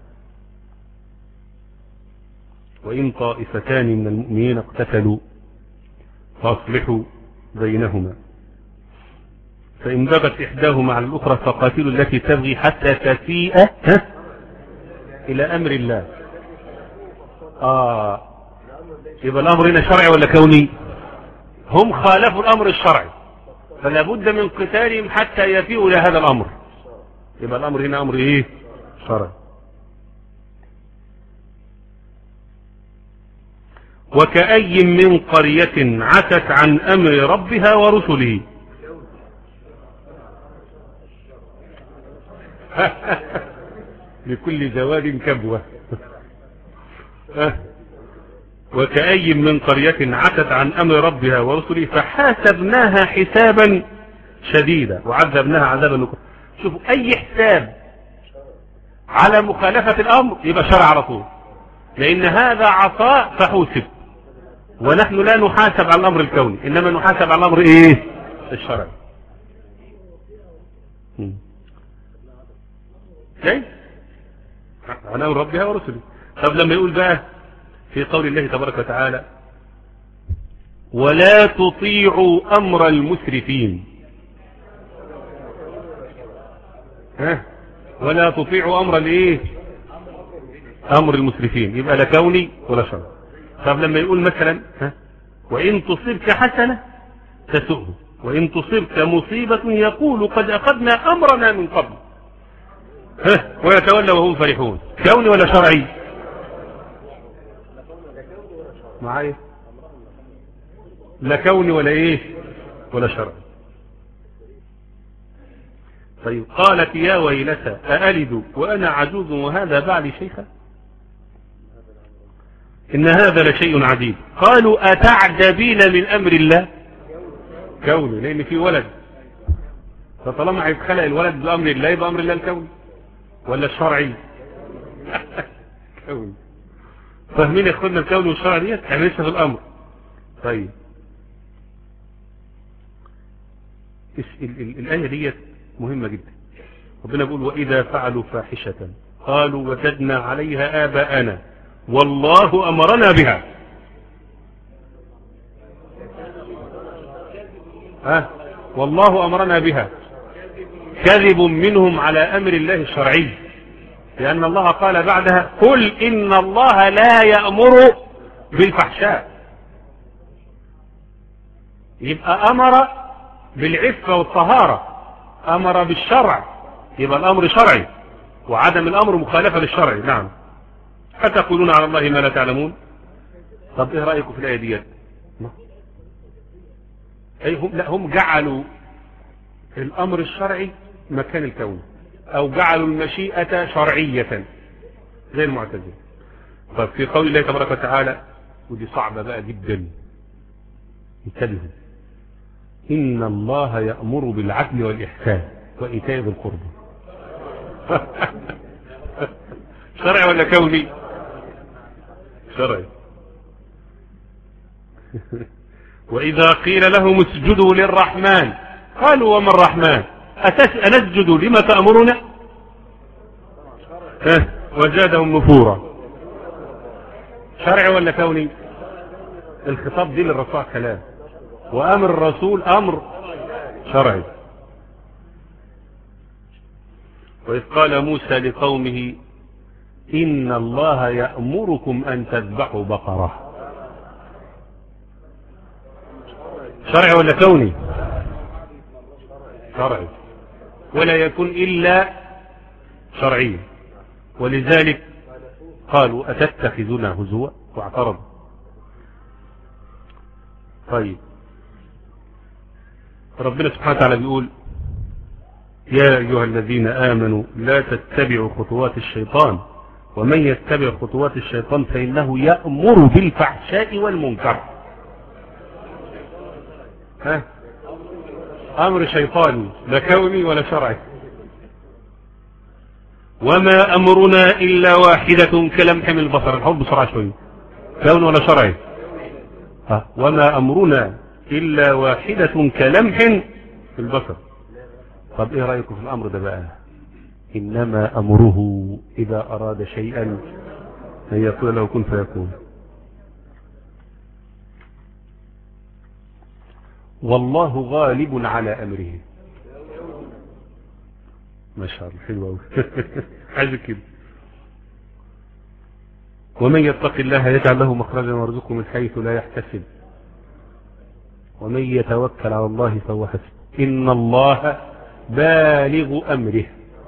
وإن طائفتان من المؤمنين اقتتلوا فأصلحوا بينهما فإن بغت إحداهما على الأخرى فقاتلوا التي تبغي حتى تفيء إلى أمر الله. آه يبقى الأمر هنا شرعي ولا كوني؟ هم خالفوا الأمر الشرعي، فلا بد من قتالهم حتى يفيئوا إلى هذا الأمر. يبقى الأمر هنا أمر إيه؟ شرعي. وكأي من قرية عتت عن أمر ربها ورسله. لكل جواد كبوة. وكأي من قرية عتت عن أمر ربها ورسله فحاسبناها حسابا شديدا وعذبناها عذابا نكرا. شوفوا، أي حساب على مخالفة الأمر يبقى شرع على طول، لأن هذا عطاء فحوسب، ونحن لا نحاسب على الأمر الكوني، إنما نحاسب على الأمر إيه؟ الشرعي. جاي عن أمر ربها ورسله. طب لما يقول بقى في قول الله تبارك وتعالى: ولا تطيعوا أمر المسرفين. ها؟ ولا تطيعوا أمر الايه؟ أمر المسرفين. يبقى لا كوني ولا شرعي. طب لما يقول مثلا: ها؟ وإن تصبك حسنة تسؤه وإن تصبك مصيبة يقول قد أخذنا أمرنا من قبل ها ويتولى وهم فرحون. كوني ولا شرعي؟ معايا؟ لا كوني ولا ايه ولا شرعي. طيب، قالت يا ويلتى أألد وأنا عجوز وهذا بعلي شيخا إن هذا لشيء عجيب. قالوا أتعجبين من أمر الله؟ كوني، لأن في ولد، فطالما هيتخلق الولد بأمر الله يبقى أمر الله الكوني ولا الشرعي؟ كوني. فاهمين يا اخوانا الكون والشرع ديت؟ احنا لسه في الامر. طيب، الايه ديت مهمه جدا. ربنا بيقول: واذا فعلوا فاحشه قالوا وجدنا عليها اباءنا والله امرنا بها. ها والله امرنا بها. كذب منهم على امر الله الشرعي، لأن الله قال بعدها: قل إن الله لا يأمر بالفحشاء. يبقى أمر بالعفة والطهارة، أمر بالشرع، يبقى الأمر شرعي، وعدم الأمر مخالفة للشرع. نعم. أتقولون على الله ما لا تعلمون. طب إيه رأيكم في الآية ديت؟ أي هم لا هم جعلوا الأمر الشرعي مكان الكون، أو جعلوا المشيئة شرعية زي المعتزلة. طب في قول الله تبارك وتعالى، ودي صعبة بقى جدا، انتبهوا: إن الله يأمر بالعدل والإحسان وإيتاء ذي القربى. شرعي ولا كوني؟ شرعي. وإذا قيل لهم اسجدوا للرحمن قالوا وما الرحمن أنسجد لما تأمرنا؟ اه وزادهم نفورا. شرعي ولا كوني؟ الخطاب دي للرسول كلام، وأمر الرسول أمر شرعي. وإذ قال موسى لقومه: إن الله يأمركم أن تذبحوا بقرة. شرعي ولا كوني؟ شرعي، ولا يكون إلا شرعي. ولذلك قالوا أتتخذنا هزوا واعترضوا. طيب ربنا سبحانه وتعالى بيقول يا أيها الذين آمنوا لا تتبعوا خطوات الشيطان ومن يتبع خطوات الشيطان فإنه يأمر بالفحشاء والمنكر. ها أمر شيطاني لا كوني ولا شرعي. وما أمرنا إلا واحدة كلمح من البصر. الحب بسرعة شوية. كون ولا شرعي؟ ها وما أمرنا إلا واحدة كلمح في البصر. طب إيه رأيكم في الأمر ده بقى؟ إنما أمره إذا أراد شيئا أن يقول له كن فيكون. والله غالب على أمره. ما شاء الله حلو قوي. عايز كده. ومن يتق الله يجعل له مخرجا ويرزقه من حيث لا يحتسب ومن يتوكل على الله فهو حسبه إن الله بالغ أمره.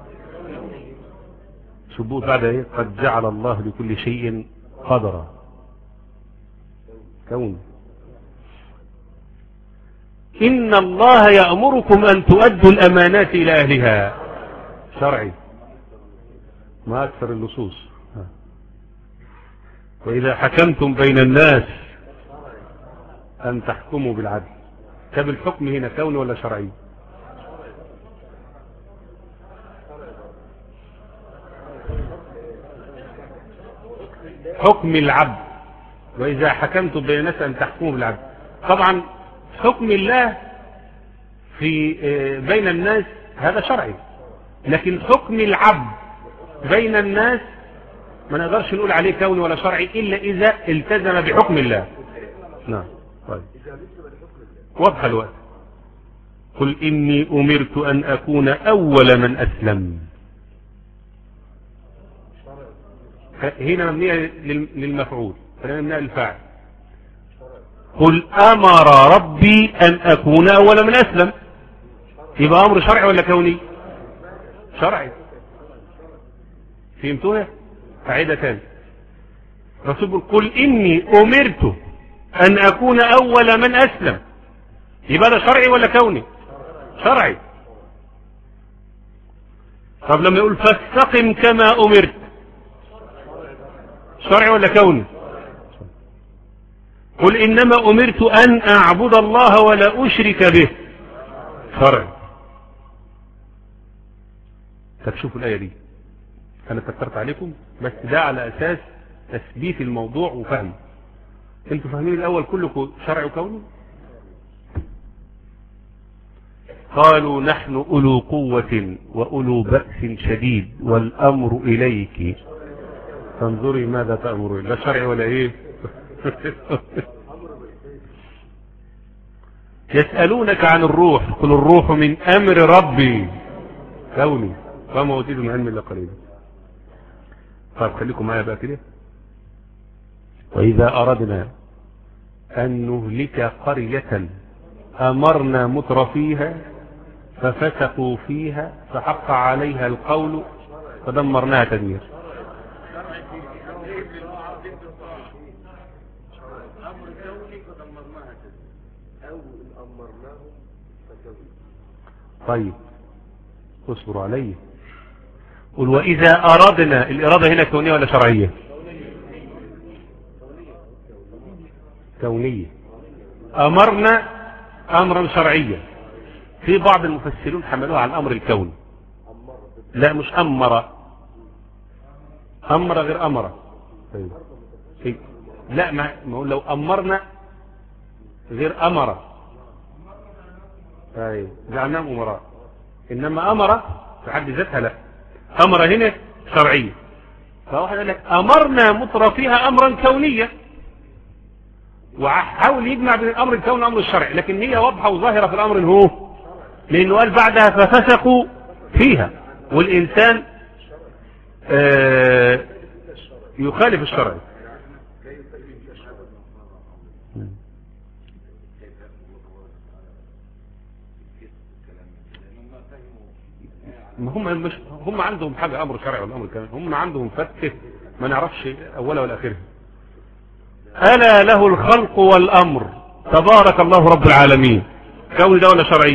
شبوه بعد ايه؟ قد جعل الله لكل شيء قدرا. كون. إن الله يأمركم أن تؤدوا الأمانات إلى أهلها. شرعي. ما أكثر اللصوص. وإذا حكمتم بين الناس أن تحكموا بالعدل. طب الحكم هنا كوني ولا شرعي؟ حكم العبد. وإذا حكمتم بين الناس أن تحكموا بالعدل. طبعا حكم الله في بين الناس هذا شرعي، لكن حكم العبد بين الناس ما نقدرش نقول عليه كوني ولا شرعي إلا إذا التزم بحكم الله. نعم. طيب واضح الوقت. قل إني أمرت أن أكون أول من أسلم. هنا مبنية للمفعول، هنا مبنية للفاعل. قل أمر ربي أن أكون أول من أسلم. يبقى أمر شرعي ولا كوني؟ شرعي. فهمتوها؟ قاعدة تانية. رسول قل إني أمرت أن أكون أول من أسلم. يبقى ده شرعي ولا كوني؟ شرعي. طب لما يقول فاستقم كما أمرت، شرعي ولا كوني؟ قل إنما أمرت أن أعبد الله ولا أشرك به. شرعي. طب شوفوا الآية دي، أنا فكرت عليكم بس ده على أساس تثبيت الموضوع وفهم. أنتوا فاهمين الأول كلكم شرعي وكوني؟ قالوا نحن أولو قوة وأولو بأس شديد والأمر إليك فانظري ماذا تأمرين. ده شرعي ولا إيه؟ يسألونك عن الروح قل الروح من أمر ربي. كوني. وما أوتيتم من علم إلا قليلا. طيب خليكم معايا بقى كده. وإذا أردنا أن نهلك قرية أمرنا مترفيها ففسقوا فيها فحق عليها القول فدمرناها تدمير. طيب اصبروا عليه. قل وإذا أردنا. الإرادة هنا كونية ولا شرعية؟ كونية. أمرنا أمرا شرعيا. في بعض المفسرين حملوها على الأمر الكوني. لا مش أمر. أمر غير أمر. طيب. لا ما لو أمرنا غير أمر. طيب جعلناهم أمراء. إنما أمر في حد ذاتها لا. أمر هنا شرعية. فواحد قال لك أمرنا مترفيها أمرا كونيا وحاول يجمع بين الأمر الكوني والأمر الشرعي، لكن هي واضحة وظاهرة في الأمر هو لأنه قال بعدها ففسقوا فيها والإنسان آه يخالف الشرع. هم مش هم عندهم حاجة أمر شرعي ولا أمر كوني، هم عندهم فتح ما نعرفش أولها ولا آخرها. ألا له الخلق والأمر تبارك الله رب العالمين. كوني ده ولا شرعي؟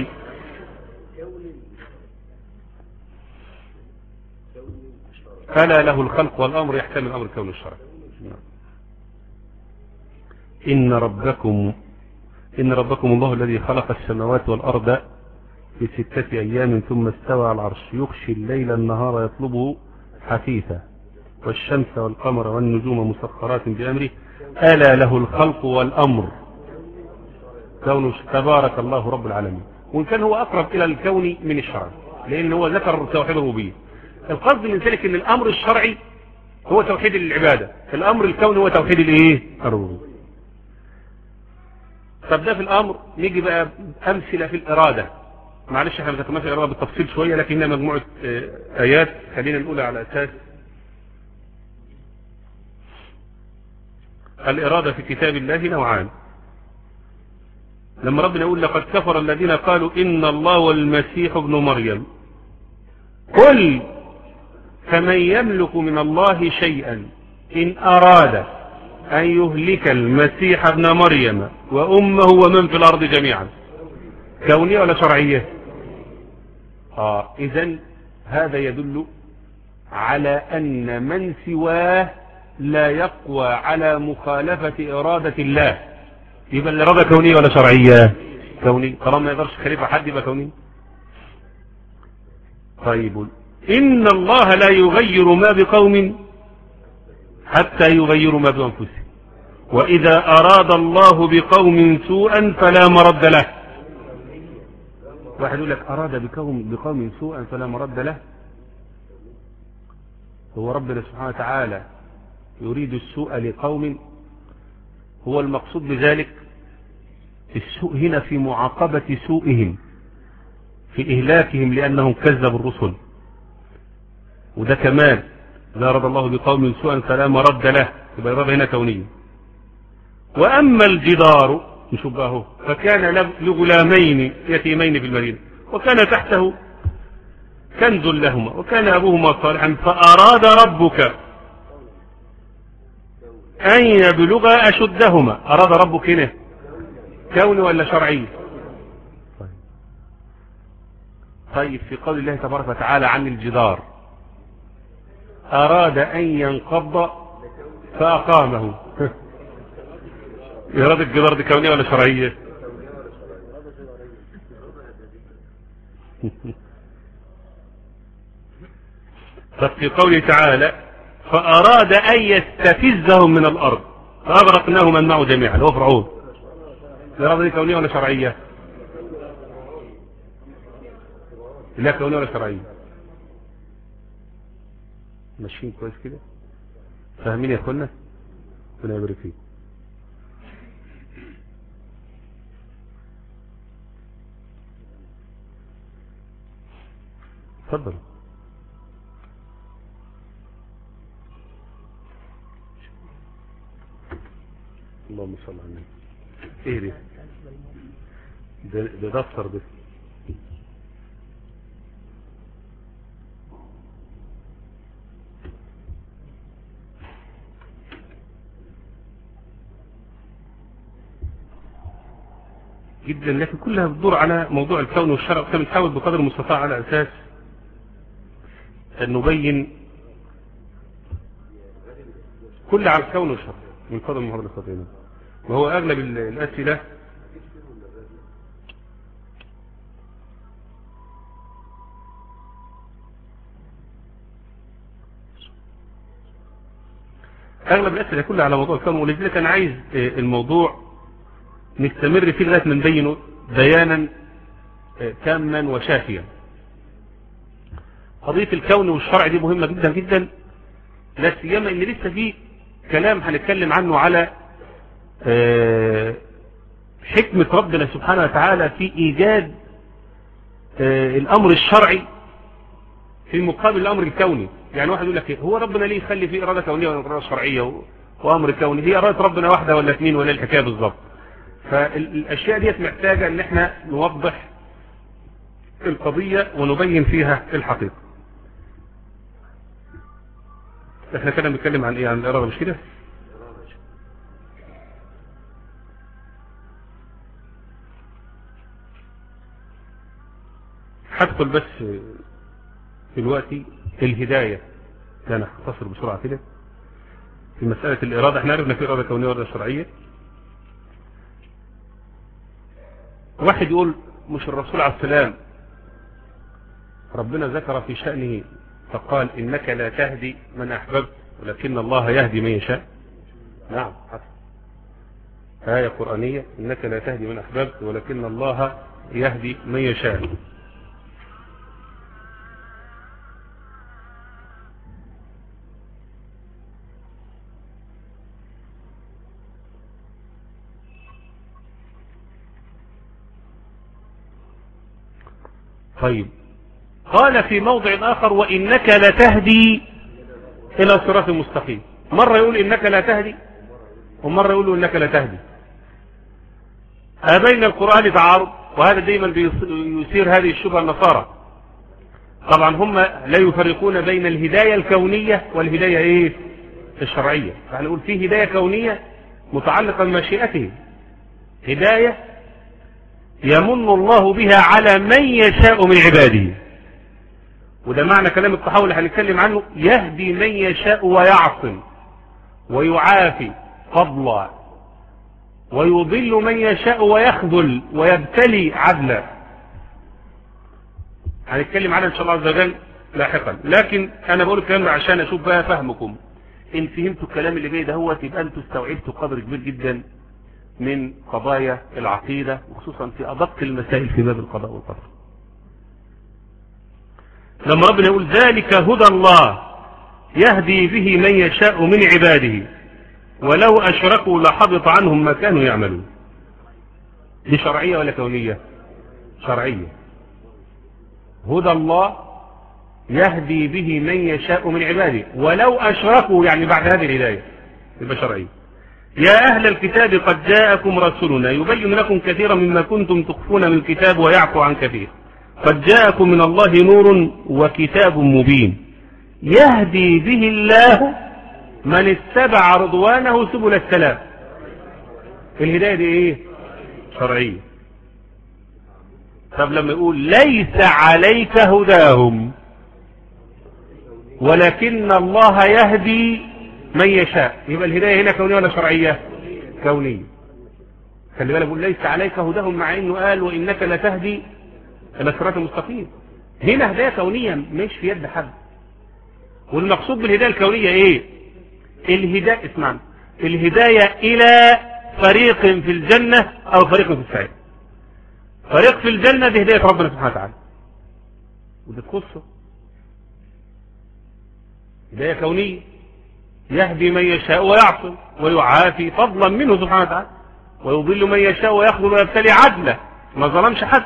ألا له الخلق والأمر يحتمل أمر الكون الشرعي. إن ربكم إن ربكم الله الذي خلق السماوات والأرض في ستة أيام ثم استوى على العرش يغشي الليل النهار يطلبه حثيثا والشمس والقمر والنجوم مسخرات بأمره ألا له الخلق والأمر كون تبارك الله رب العالمين. وإن كان هو أقرب إلى الكون من الشرع لأن هو ذكر توحيد الربوبية. القصد من ذلك أن الأمر الشرعي هو توحيد العبادة، الأمر الكوني هو توحيد الإيه؟ الربوبية. طب ده في الأمر. نيجي بقى أمثلة في الإرادة. معلش احنا ذكرنا في الإرادة بالتفصيل شوية لكنها مجموعة آيات خلينا نقولها على أساس الإرادة في كتاب الله نوعان. لما ربنا يقول لقد كفر الذين قالوا إن الله والمسيح ابن مريم قل فمن يملك من الله شيئا إن أراد أن يهلك المسيح ابن مريم وأمه ومن في الأرض جميعا. كونية ولا شرعية؟ آه إذن هذا يدل على أن من سواه لا يقوى على مخالفة إرادة الله. يبقى الإرادة كونية ولا شرعية؟ كونية. طالما ما يقدرش خليفة حد يبقى كونية. طيب إن الله لا يغير ما بقوم حتى يغيروا ما بأنفسهم وإذا أراد الله بقوم سوءا فلا مرد له. واحد يقول لك أراد بقوم بقوم سوءا فلا مرد له. هو ربنا سبحانه وتعالى يريد السوء لقوم؟ هو المقصود بذلك السوء هنا في معاقبة سوءهم في إهلاكهم لأنهم كذبوا الرسل. وده كمان إذا أراد الله بقوم سوءا فلا مرد له يبقى الإرادة هنا كونية. وأما الجدار نشوف بقى فكان لغلامين يتيمين في المدينة وكان تحته كنز لهما وكان أبوهما صالحا فأراد ربك أن يبلغ أشدهما. أراد ربك هنا كوني ولا شرعي؟ طيب في قول الله تبارك وتعالى عن الجدار أراد أن ينقض فأقامه. إرادة الجدار دي كونية ولا شرعية؟ طب في قوله تعالى فأراد أن يستفزهم من الأرض فأغرقناه من معه جميعا هو فرعون. الإرادة دي كونية ولا شرعية؟ لا كونية ولا شرعية؟ ماشيين كويس كده؟ فاهمين يا اخوانا؟ ربنا يبارك فيك. اتفضل. اللهم صل على النبي. ايه ده؟ ده ده دفتر ده. جدا لكن كلها بتدور على موضوع الكون والشرع. فبنحاول بقدر المستطاع على اساس ان نبين كل على الكون والشرع من قدر المهارة الخطيئة. وهو اغلب الاسئله اغلب الاسئله كلها على موضوع الكون. ولذلك انا عايز الموضوع نستمر فيه لغايه ما نبينه بيانا تاما وشافيا. قضيه الكون والشرع دي مهمه جدا جدا لا سيما ان لسه في كلام هنتكلم عنه على حكمه ربنا سبحانه وتعالى في ايجاد الامر الشرعي في مقابل الامر الكوني. يعني واحد يقول لك هو ربنا ليه يخلي فيه اراده كونيه واراده شرعيه وامر كوني؟ هي اراده ربنا واحده ولا اثنين ولا الحكايه بالظبط؟ فالاشياء ديت محتاجه ان احنا نوضح القضيه ونبين فيها الحقيقه. احنا كنا بنتكلم عن ايه؟ عن الإرادة مش كده؟ هدخل بس دلوقتي الهداية، انا هختصر بسرعة كده في مسألة الإرادة. احنا عرفنا في إرادة كونية وإرادة شرعية. واحد يقول مش الرسول عليه السلام ربنا ذكر في شأنه فقال إنك لا تهدي من أحببت ولكن الله يهدي من يشاء؟ نعم حسن، آية قرآنية إنك لا تهدي من أحببت ولكن الله يهدي من يشاء. طيب قال في موضع آخر وإنك لتهدي إلى صراط مستقيم. مرة يقول إنك لا تهدي ومرة يقول إنك لا تهدي. بين القرآن تعارض، وهذا دايما يثير هذه الشبهة النصارى. طبعا هم لا يفرقون بين الهداية الكونية والهداية ايه الشرعية. فهنقول في هداية كونية متعلقة بمشيئته، هداية يمن الله بها على من يشاء من عباده، وده معنى كلام الطحاوي اللي هنتكلم عنه، يهدي من يشاء ويعصم ويعافي فضلا، ويضل من يشاء ويخذل ويبتلي عدلا. هنتكلم عنها ان شاء الله عز وجل لاحقا، لكن انا بقول الكلام ده عشان اشوف بقى فهمكم. ان فهمتوا الكلام اللي جاي ده هو تبقى انتوا استوعبتوا قدر كبير جدا من قضايا العقيدة، وخصوصا في ادق المسائل في باب القضاء والقدر. لما ربنا يقول ذلك هدى الله يهدي به من يشاء من عباده ولو اشركوا لحبط عنهم ما كانوا يعملون، دي شرعية ولا كونية؟ شرعية. هدى الله يهدي به من يشاء من عباده ولو اشركوا، يعني بعد هذه الهداية يبقى شرعية. يا اهل الكتاب قد جاءكم رسولنا يبين لكم كثيرا مما كنتم تخفون من الكتاب ويعفو عن كثير، قد جاءكم من الله نور وكتاب مبين يهدي به الله من اتبع رضوانه سبل السلام. الهداية دي ايه؟ شرعية. طب لما يقول ليس عليك هداهم ولكن الله يهدي من يشاء، يبقى الهداية هنا كونية ولا شرعية؟ كونية. خلي بالك يقول ليس عليك هداهم، مع انه قال وانك لتهدي الى صراط المستقيم. هنا هداية كونية مش في يد حد. والمقصود بالهداية الكونية ايه؟ الهداية اسمعنا، الهداية الى فريق في الجنة او فريق في السعير. فريق في الجنة دي هداية ربنا سبحانه وتعالى ودي تخصه هداية كونية، يهدي من يشاء ويعصم ويعافي فضلا منه سبحانه وتعالى، ويضل من يشاء ويخذل ويبتلي عدلا، ما ظلمش حد.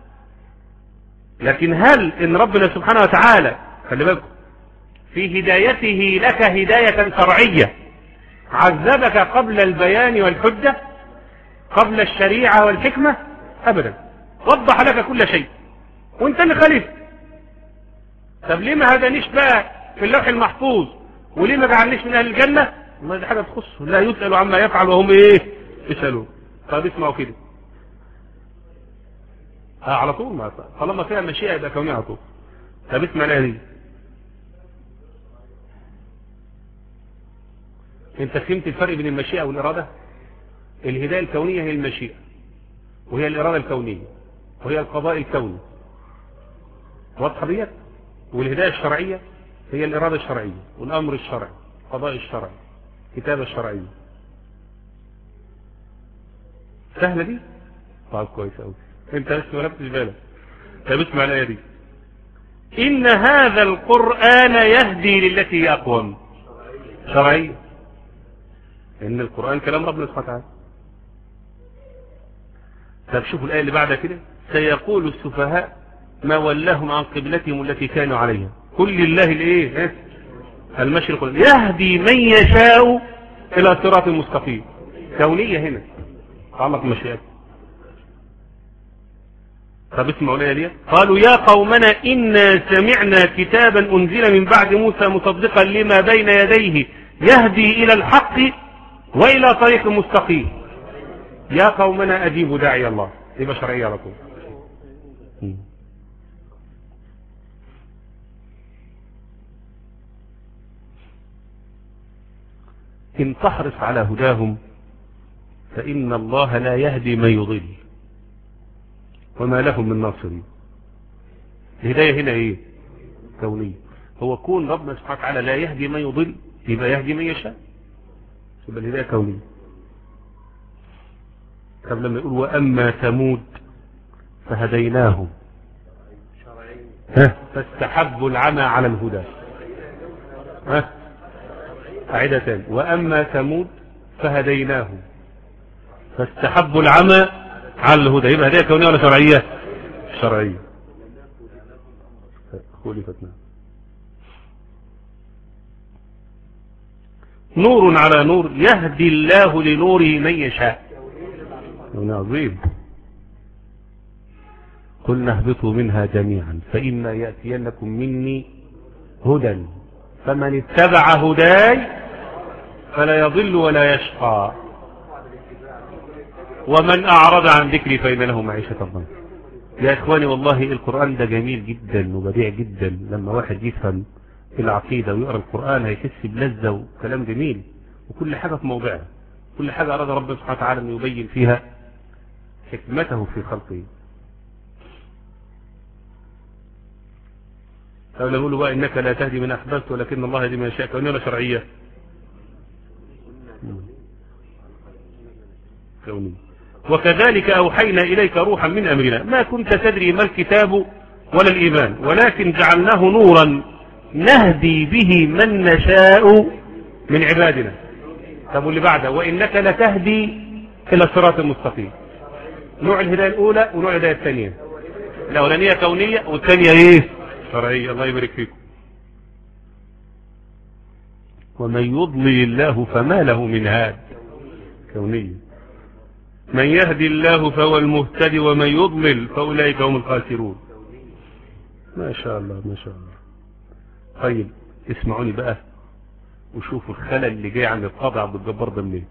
لكن هل ان ربنا سبحانه وتعالى خلي بالكم في هدايته لك هداية شرعية عذبك قبل البيان والحجة قبل الشريعة والحكمة؟ ابدا، وضح لك كل شيء وانت اللي خليفه. طب ليه ما هدانيش بقى في اللوح المحفوظ وليه ما جعلنيش من اهل الجنة؟ ما دي حاجة تخصه، لا يسأل عما يفعل وهم ايه يسألون. طب اسمعوا كده ها على طول، ما طالما فيها مشيئة يبقى كونية على طول. طب اسمع الآية دي، انت فهمت الفرق بين المشيئة والإرادة؟ الهداية الكونية هي المشيئة، وهي الإرادة الكونية، وهي القضاء الكوني، واضحة ديت؟ والهداية الشرعية هي الإرادة الشرعية والأمر الشرعي، القضاء الشرعي، الكتابة الشرعية. سهلة دي؟ طيب كويس أوي، انت بس ما لفتش بالك. طب اسمع الآية دي، إن هذا القرآن يهدي للتي هي أقوم. شرعية، إن القرآن كلام ربنا سبحانه وتعالى. طب شوفوا الآية اللي بعدها كده، سيقول السفهاء ما ولاهم عن قبلتهم التي كانوا عليها قل لله الايه المشرق يهدي من يشاء الى صراط مستقيم. كونية هنا تعلق مشيئته. طب اسمعوا لي دي. قالوا يا قومنا إنا سمعنا كتابا أنزل من بعد موسى مصدقا لما بين يديه يهدي إلى الحق وإلى طريق مستقيم. يا قومنا أجيبوا داعي الله، يبقى شرعية على طول. إن تحرص على هداهم فإن الله لا يهدي من يضل وما لهم من ناصرين. الهداية هنا ايه؟ كونية. هو كون ربنا سبحانه وتعالى لا يهدي من يضل يبقى يهدي من يشاء، يبقى الهداية كونية. طب لما يقول وأما ثمود فهديناهم ها فاستحبوا العمى على الهدى. ها قاعدة تاني، وأما ثمود فهديناهم فاستحبوا العمى على الهدى. يبقى هداية كونية ولا شرعية؟ شرعية. خلفتنا نور على نور يهدي الله لنوره من يشاء. عظيم. قلنا اهبطوا منها جميعا فإما يأتينكم مني هدى فمن اتبع هداي فلا يضل ولا يشقى ومن أعرض عن ذكري فإن له معيشة ضنكا. يا إخواني والله القرآن ده جميل جدا وبديع جدا. لما واحد يفهم العقيدة ويقرأ القرآن هيحس بلذة وكلام جميل، وكل حاجة في موضعها، كل حاجة أراد ربنا سبحانه وتعالى أن يبين فيها حكمته في خلقه. أو نقول بقى إنك لا تهدي من أحببت ولكن الله يهدي من يشاء. كونية ولا شرعية؟ كونية. وكذلك أوحينا إليك روحا من أمرنا ما كنت تدري ما الكتاب ولا الإيمان ولكن جعلناه نورا نهدي به من نشاء من عبادنا. طب واللي بعده وإنك لتهدي إلى الصراط المستقيم. نوع الهداية الأولى ونوع الهداية الثانية. الأولانية كونية والثانية إيه؟ شرعية. الله يبارك فيكم. ومن يضلل الله فما له من هاد. كونية. من يهدي الله فهو المهتدي ومن يضلل فأولئك هم الخاسرون. ما شاء الله ما شاء الله. طيب اسمعوني بقى وشوفوا الخلل اللي جاي عند القاضي عبد الجبار ده منين.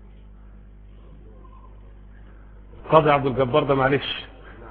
القاضي عبد الجبار ده معلش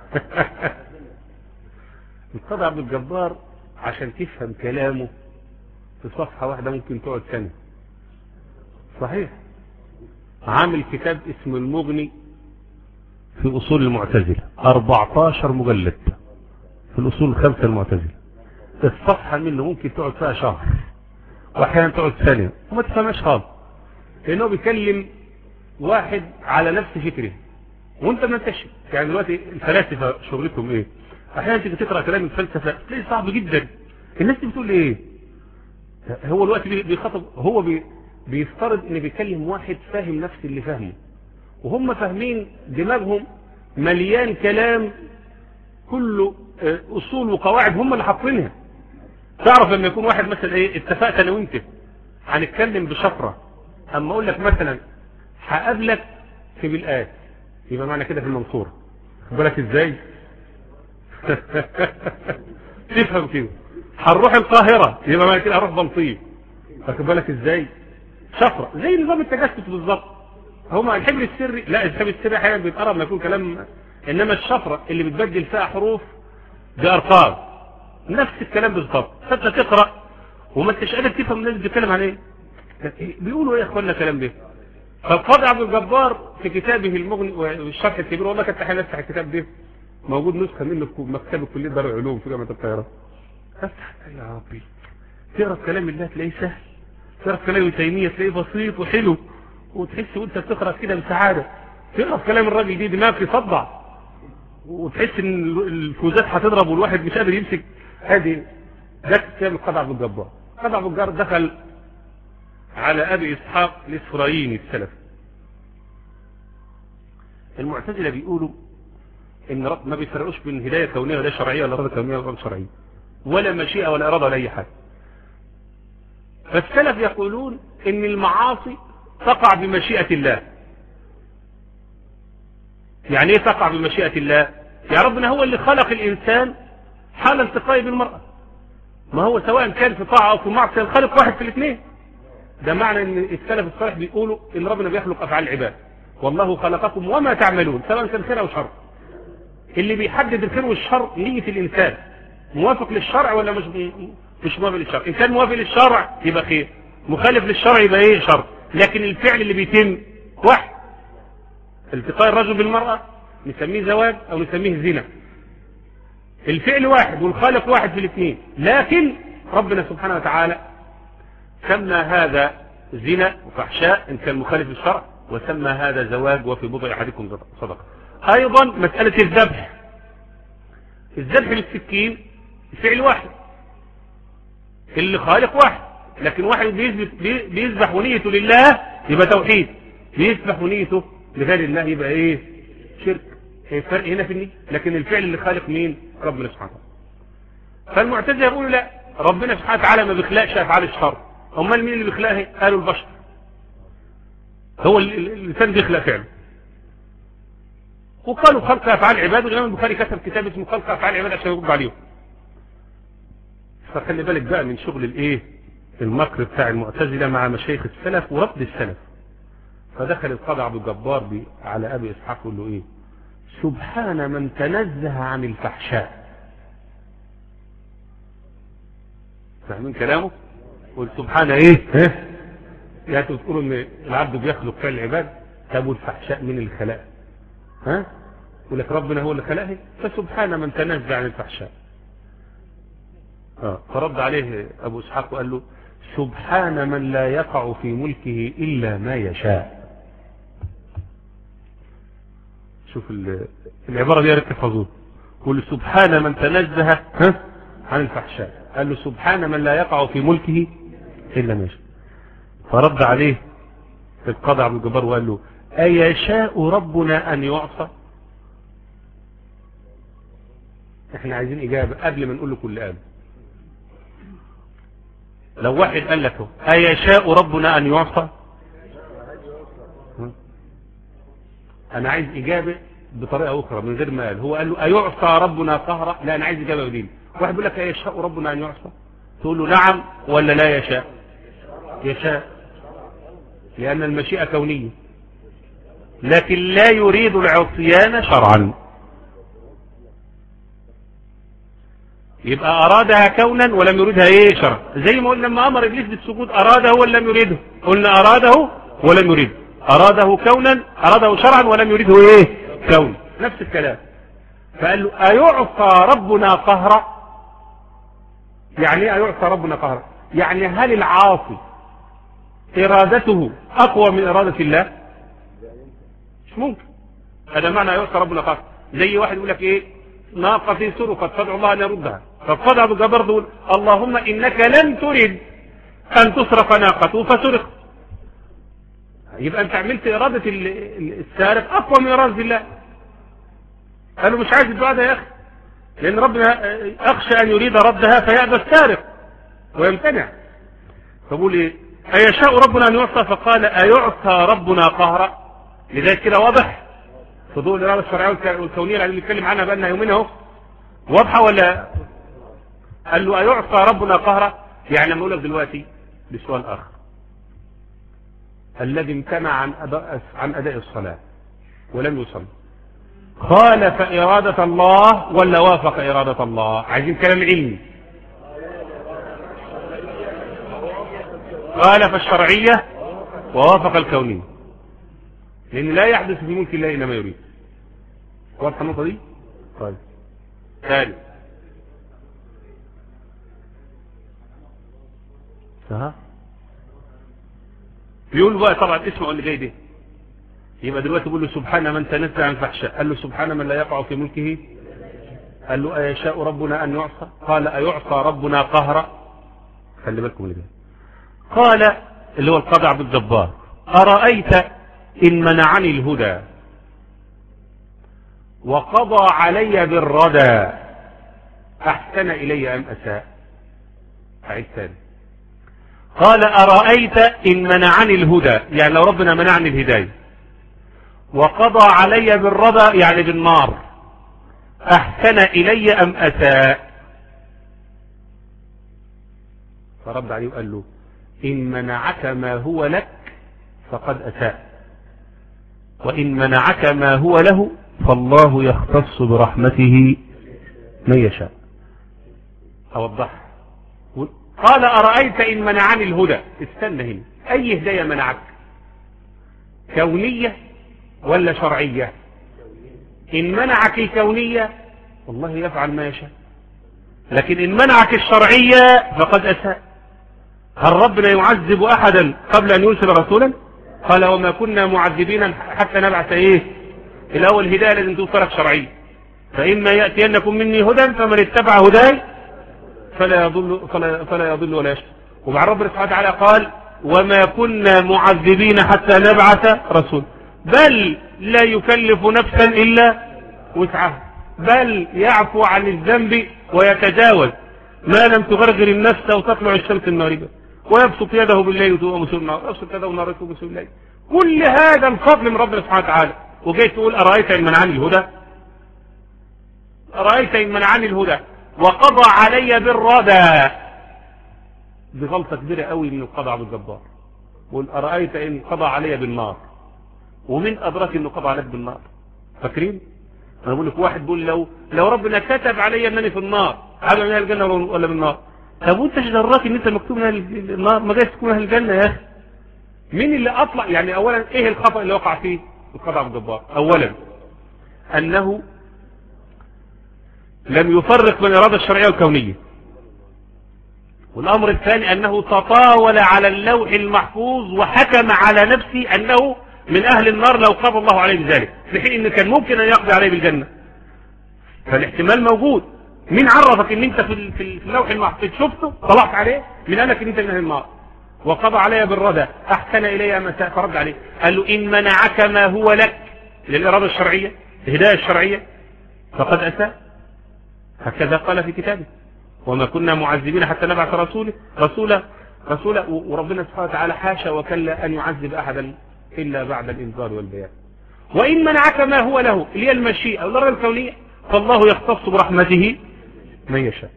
القاضي عبد الجبار عشان تفهم كلامه في صفحة واحدة ممكن تقعد سنة. صحيح. عامل كتاب اسمه المغني في أصول المعتزلة أربعتاشر مجلد في الأصول الخمسة المعتزلة. الصفحة منه ممكن تقعد فيها شهر وأحيانا تقعد سنة وما تفهمش خالص، لأنه بيكلم واحد على نفس فكره وانت ما انتش. يعني دلوقتي الفلاسفة شغلتهم ايه؟ احيانا تيجي تقرأ كلام الفلسفة تلاقيه صعب جدا. الناس دي بتقول ايه؟ هو الوقت بيخاطب، هو بي بيفترض ان بيكلم واحد فاهم نفس اللي فاهمه، وهم فاهمين دماغهم مليان كلام كله اصول وقواعد هم اللي حاطينها. تعرف لما يكون واحد مثلا ايه اتفقت انا وانت هنتكلم بشفرة، اما اقول لك مثلا هقابلك في بالآت يبقى معنى كده في المنصورة. خد بالك ازاي؟ تفهم كده. هنروح القاهرة يبقى معنى كده هروح بلطيم. خد بالك ازاي؟ شفرة زي نظام التجسس بالظبط. هما الحبر السري لا الحبر السري احيانا بيتقرب ما يكون كلام، انما الشفرة اللي بتبدل فيها حروف بارقام نفس الكلام بالظبط. فانت تقرا وما انتش قادر تفهم الناس بتتكلم عن ايه، بيقولوا ايه يا اخوانا الكلام ده. فالقاضي عبد الجبار في كتابه المغني والشرح الكبير، والله كنت احيانا افتح الكتاب ده موجود نسخه منه في مكتبه كليه دار العلوم في جامعه القاهره. افتح يا ربي تقرا كلام الله تلاقيه سهل، تقرا كلام ابن تيميه تلاقيه بسيط وحلو وتحس وانت بتقرا كده بسعاده. تقرا كلام الراجل دي دماغك يصدع وتحس ان الفوزات هتضرب والواحد مش قادر يمسك. هذه ده كتاب القاضي عبد الجبار. القاضي عبد الجبار دخل على ابي اسحاق الاسرائيلي السلفي. المعتزله بيقولوا ان رب ما بيفرقوش بين هدايه كونيه ولا شرعيه ولا اراده كونيه ولا شرعيه ولا مشيئه ولا اراده ولا اي حاجه. فالسلف يقولون ان المعاصي تقع بمشيئه الله. يعني ايه تقع بمشيئه الله؟ يا ربنا هو اللي خلق الإنسان حال التقائه بالمرأة، ما هو سواء كان في طاعة أو في معصية الخالق واحد في الاثنين. ده معنى ان السلف الصالح بيقولوا ان ربنا بيخلق افعال العباد، والله خلقكم وما تعملون سواء كان خير او شر. اللي بيحدد الخير والشر نية الانسان، موافق للشرع ولا مش مش موافق للشرع. ان كان موافق للشرع يبقى خير، مخالف للشرع يبقى ايه؟ شر. لكن الفعل اللي بيتم واحد، التقاء الرجل بالمرأة نسميه زواج او نسميه زنا، الفعل واحد والخالق واحد في الاثنين. لكن ربنا سبحانه وتعالى سمى هذا زنا وفحشاء ان كان مخالف للشرع، وسمى هذا زواج وفي بضع احدكم صدقه. ايضا مسألة الذبح، الذبح بالسكين فعل واحد، اللي خالق واحد، لكن واحد بيذبح ونيته لله يبقى توحيد، بيذبح ونيته لغير الله يبقى ايه؟ شرك. الفرق هنا في النية، لكن الفعل اللي خالق مين؟ ربنا سبحانه وتعالى. فالمعتزلة يقولوا لا، ربنا سبحانه وتعالى ما بيخلقش افعال الشر، امال مين اللي بيخلقها؟ قالوا البشر، هو الانسان بيخلق فعله. وقالوا خلق افعال العباد، والامام البخاري كتب كتاب اسمه خلق افعال العباد عشان يرد عليهم. فخلي بالك بقى من شغل الايه؟ المكر بتاع المعتزلة مع مشايخ السلف ورد السلف. فدخل القاضي عبد الجبار على ابي اسحاق يقول له ايه؟ سبحان من تنزه عن الفحشاء. فاهمين كلامه؟ قل سبحان ايه؟ ها؟ يعني انتوا بتقولوا ان العبد بيخلق فعل العباد، طب والفحشاء من اللي خلقها؟ ها؟ يقول لك ربنا هو اللي خلقها، فسبحان من تنزه عن الفحشاء. اه فرد عليه ابو اسحاق وقال له سبحان من لا يقع في ملكه الا ما يشاء. شوف العبارة دي يا ريت تحفظوها. قل سبحان من تنزه ها عن الفحشاء، قال له سبحان من لا يقع في ملكه الا ما يشاء. فرد عليه القاضي عبد الجبار وقال له أيشاء ربنا أن يعصى؟ احنا عايزين إجابة قبل ما نقول له كل قال. لو واحد قال لك أيشاء ربنا أن يعصى، أنا عايز إجابة بطريقة أخرى من غير ما قال. هو قال له أيعصى ربنا قهرا؟ لا أنا عايز إجابة بديل. واحد بيقول لك أيشاء ربنا أن يعصى، تقول له نعم ولا لا يشاء؟ يشاء، لأن المشيئة كونية، لكن لا يريد العصيان شرعا. يبقى أرادها كونا ولم يريدها ايه؟ شرعا. زي ما قلنا لما أمر إبليس بالسجود أراده ولم يريده، قلنا أراده ولم يريده، أراده كونا، أراده شرعا ولم يريده ايه؟ كون. نفس الكلام. فقال له أيعصى ربنا قهرا؟ يعني ايه أيعصى ربنا قهرا؟ يعني هل العاصي إرادته أقوى من إرادة الله؟ مش ممكن. هذا معنى يعصى ربنا قهرا. زي واحد يقول لك ايه؟ ناقتي سرقت فادعوا الله أن يردها، فقال أبو جبر دول اللهم إنك لم ترد أن تسرق ناقته فسرق. يبقى أنت عملت إرادة السارق أقوى من إرادة الله. قالوا مش عايز الدعاء ده يا أخي، لأن ربنا أخشى أن يريد ردها فيأبى السارق ويمتنع. فبقول إيه؟ أيشاء ربنا أن يعصى؟ فقال أيعصى ربنا قهرا؟ لذلك كده واضح في ضوء الإرادة الشرعية والكونية اللي بنتكلم عنها بقالنا يومين أهو، واضحة ولا؟ قال له أيعصى ربنا قهرا؟ يعني لما أقول لك دلوقتي بسؤال آخر، الذي امتنع عن أداء عن أداء الصلاة ولم يصلي خالف إرادة الله ولا وافق إرادة الله؟ عايزين كلام علمي. خالف الشرعية ووافق الكونية، لأن لا يحدث في ملك الله إلا ما يريد. واضحة النقطة دي؟ طيب. ثالث. ها؟ بيقول بقى طبعا اسمعوا اللي جاي ده. يبقى دلوقتي بيقول له سبحان من تنزه عن الفحشاء، قال له سبحان من لا يقع في ملكه، قال له أيشاء ربنا أن يعصى؟ قال أيعصى ربنا قهرا؟ خلي بالكم اللي جاي. قال اللي هو القاضي عبد الجبار أرأيت إن منعني الهدى وقضى علي بالردى أحسن إلي أم أساء؟ أعيد ثاني. قال أرأيت إن منعني الهدى، يعني لو ربنا منعني الهداية، وقضى علي بالردى يعني بالنار، أحسن إلي أم أساء؟ فرد عليه وقال له إن منعك ما هو لك فقد أساء، وإن منعك ما هو له فالله يختص برحمته من يشاء. أوضح. قال أرأيت إن منعني الهدى. استنى هنا، أي هداية منعك؟ كونية ولا شرعية؟ إن منعك الكونية والله يفعل ما يشاء، لكن إن منعك الشرعية فقد أساء. هل ربنا يعذب أحدا قبل أن يرسل رسولا؟ قال وما كنا معذبين حتى نبعث إيه؟ الأول هداية لازم توصلك شرعية، فإما يأتينكم مني هدى فمن اتبع هداي فلا يضل فلا, فلا يضل ولا يشقى. ومع ربنا سبحانه وتعالى قال وما كنا معذبين حتى نبعث رسول، بل لا يكلف نفسا إلا وسعها، بل يعفو عن الذنب ويتجاوز ما لم تغرغر النفس أو تطلع الشمس النارجة، ويبسط يده بالليل وتوء مسؤول النار، يبسط يده بالنار وتوء مسؤول الليل. كل هذا الفضل من ربنا سبحانه وتعالى، وجاي تقول أرأيت إن منعني الهدى؟ أرأيت إن منعني الهدى وقضى علي بالردى. بغلطة كبيرة قوي من القضاء عبد الجبار. قل أرأيت إن قضى علي بالنار، ومن أدرك إنه قضى عليك بالنار؟ فاكرين؟ أنا بقول لك واحد بيقول لو لو ربنا كتب علي أنني في النار هل من أهل الجنة ولا بالنار؟ طب وأنت ايش دراك إن أنت مكتوب من أهل النار؟ ما جايز تكون أهل الجنة يا أخي. مين اللي أطلع؟ يعني أولا إيه الخطأ اللي وقع فيه القضاء عبد الجبار؟ أولا أنه لم يفرق بين الإرادة الشرعية والكونية، والأمر الثاني أنه تطاول على اللوح المحفوظ وحكم على نفسه أنه من أهل النار لو قضى الله عليه بذلك، في حين إن كان ممكن أن يقضي عليه بالجنة. فالاحتمال موجود. مين عرفك إن أنت في في اللوح المحفوظ شفته طلعت عليه من أنك إن أنت من أهل النار؟ وقضى علي بالردى أحسن إلي ما ساء. فرد عليه قال له إن منعك ما هو لك للإرادة الشرعية الهداية الشرعية فقد أساء. هكذا قال في كتابه وما كنا معذبين حتى نبعث رسوله رسولا رسولا وربنا سبحانه وتعالى حاشا وكلا أن يعذب أحدا إلا بعد الإنذار والبيان. وإن منعك ما هو له اللي هي المشيئة والإرادة الكونية فالله يختص برحمته من يشاء.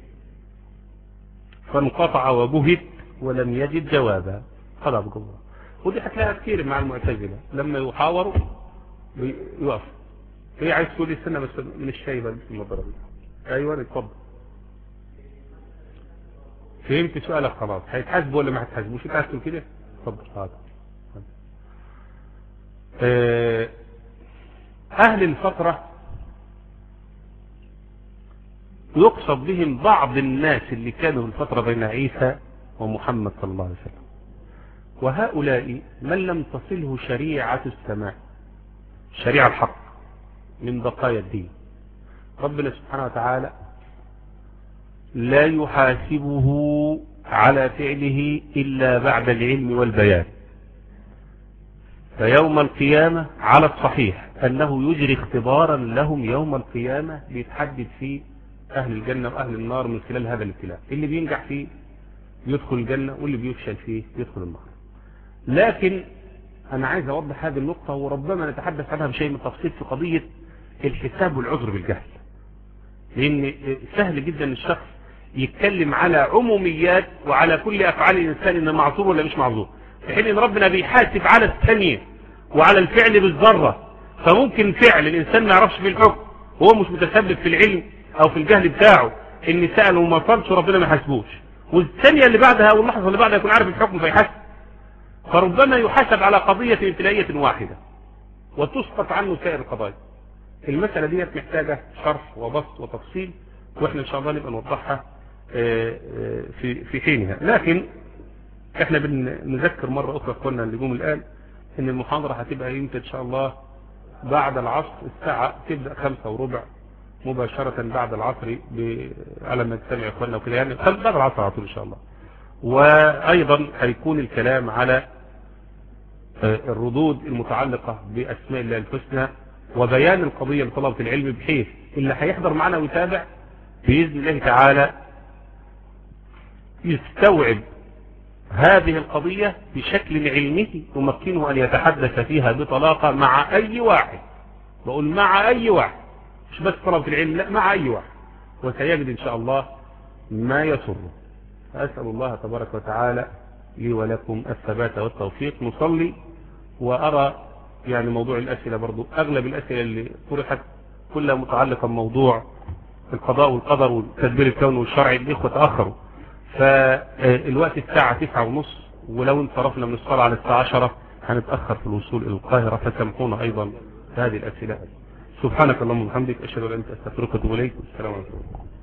فانقطع وبهت ولم يجد جوابا. قال أبو الله. ودي هتلاقيها كثير مع المعتزلة لما يحاوروا يقف. هي عايز تقول لي استنى بس من الشاي بس المضرب. ايوه اتفضل. فهمت سؤالك خلاص. هيتحاسبوا ولا ما هيتحاسبوش؟ انت عايز تقول كده؟ اتفضل. حاضر. اهل الفترة يقصد بهم بعض الناس اللي كانوا في الفترة بين عيسى ومحمد صلى الله عليه وسلم، وهؤلاء من لم تصله شريعة السماء شريعة الحق من بقايا الدين. ربنا سبحانه وتعالى لا يحاسبه على فعله إلا بعد العلم والبيان. فيوم القيامة على الصحيح أنه يجري اختبارا لهم يوم القيامة بيتحدد فيه أهل الجنة وأهل النار من خلال هذا الابتلاء. اللي بينجح فيه يدخل الجنة واللي بيفشل فيه يدخل النار. لكن أنا عايز أوضح هذه النقطة وربما نتحدث عنها بشيء من التفصيل في قضية الحساب والعذر بالجهل، لأن سهل جدا الشخص يتكلم على عموميات وعلى كل أفعال الإنسان إنه معذور ولا مش معذور، في حين إن ربنا بيحاسب على الثانية وعلى الفعل بالذرة. فممكن فعل الإنسان ما يعرفش في الحكم وهو مش متسبب في العلم أو في الجهل بتاعه إن سأل وما فهمش وربنا ما يحاسبوش، والثانية اللي بعدها أو اللحظة اللي بعدها يكون عارف الحكم فيحاسب. فربما يحاسب على قضية ابتلائية واحدة وتسقط عنه سائر القضايا. المسألة دي محتاجة شرح وبسط وتفصيل، واحنا ان شاء الله نبقى نوضحها في في حينها. لكن احنا بنذكر مرة اخرى اخواننا اللي جم الان ان المحاضرة هتبقى يمكن ان شاء الله بعد العصر، الساعة تبدأ خمسة وربع مباشرة بعد العصر على ما تستمع اخواننا وكده، يعني بعد العصر على طول ان شاء الله. وايضا هيكون الكلام على الردود المتعلقة باسماء الله الحسنى وبيان القضية لطلبة العلم، بحيث اللي هيحضر معنا ويتابع بإذن الله تعالى يستوعب هذه القضية بشكل علمي يمكنه أن يتحدث فيها بطلاقة مع أي واحد. بقول مع أي واحد مش بس طلبة العلم، لا، مع أي واحد، وسيجد إن شاء الله ما يسره. أسأل الله تبارك وتعالى لي ولكم الثبات والتوفيق. نصلي. وأرى يعني موضوع الأسئلة برضو أغلب الأسئلة اللي طرحت كلها متعلقة بموضوع القضاء والقدر والتدبير الكوني والشرعي. الإخوة تأخروا، فالوقت الساعة تسعة ونص، ولو انصرفنا من الصلاة على الساعة عشرة هنتأخر في الوصول إلى القاهرة، فسامحونا أيضا هذه الأسئلة. سبحانك اللهم وبحمدك، أشهد أن لا إله إلا أنت، أستغفرك وأتوب إليك. والسلام عليكم.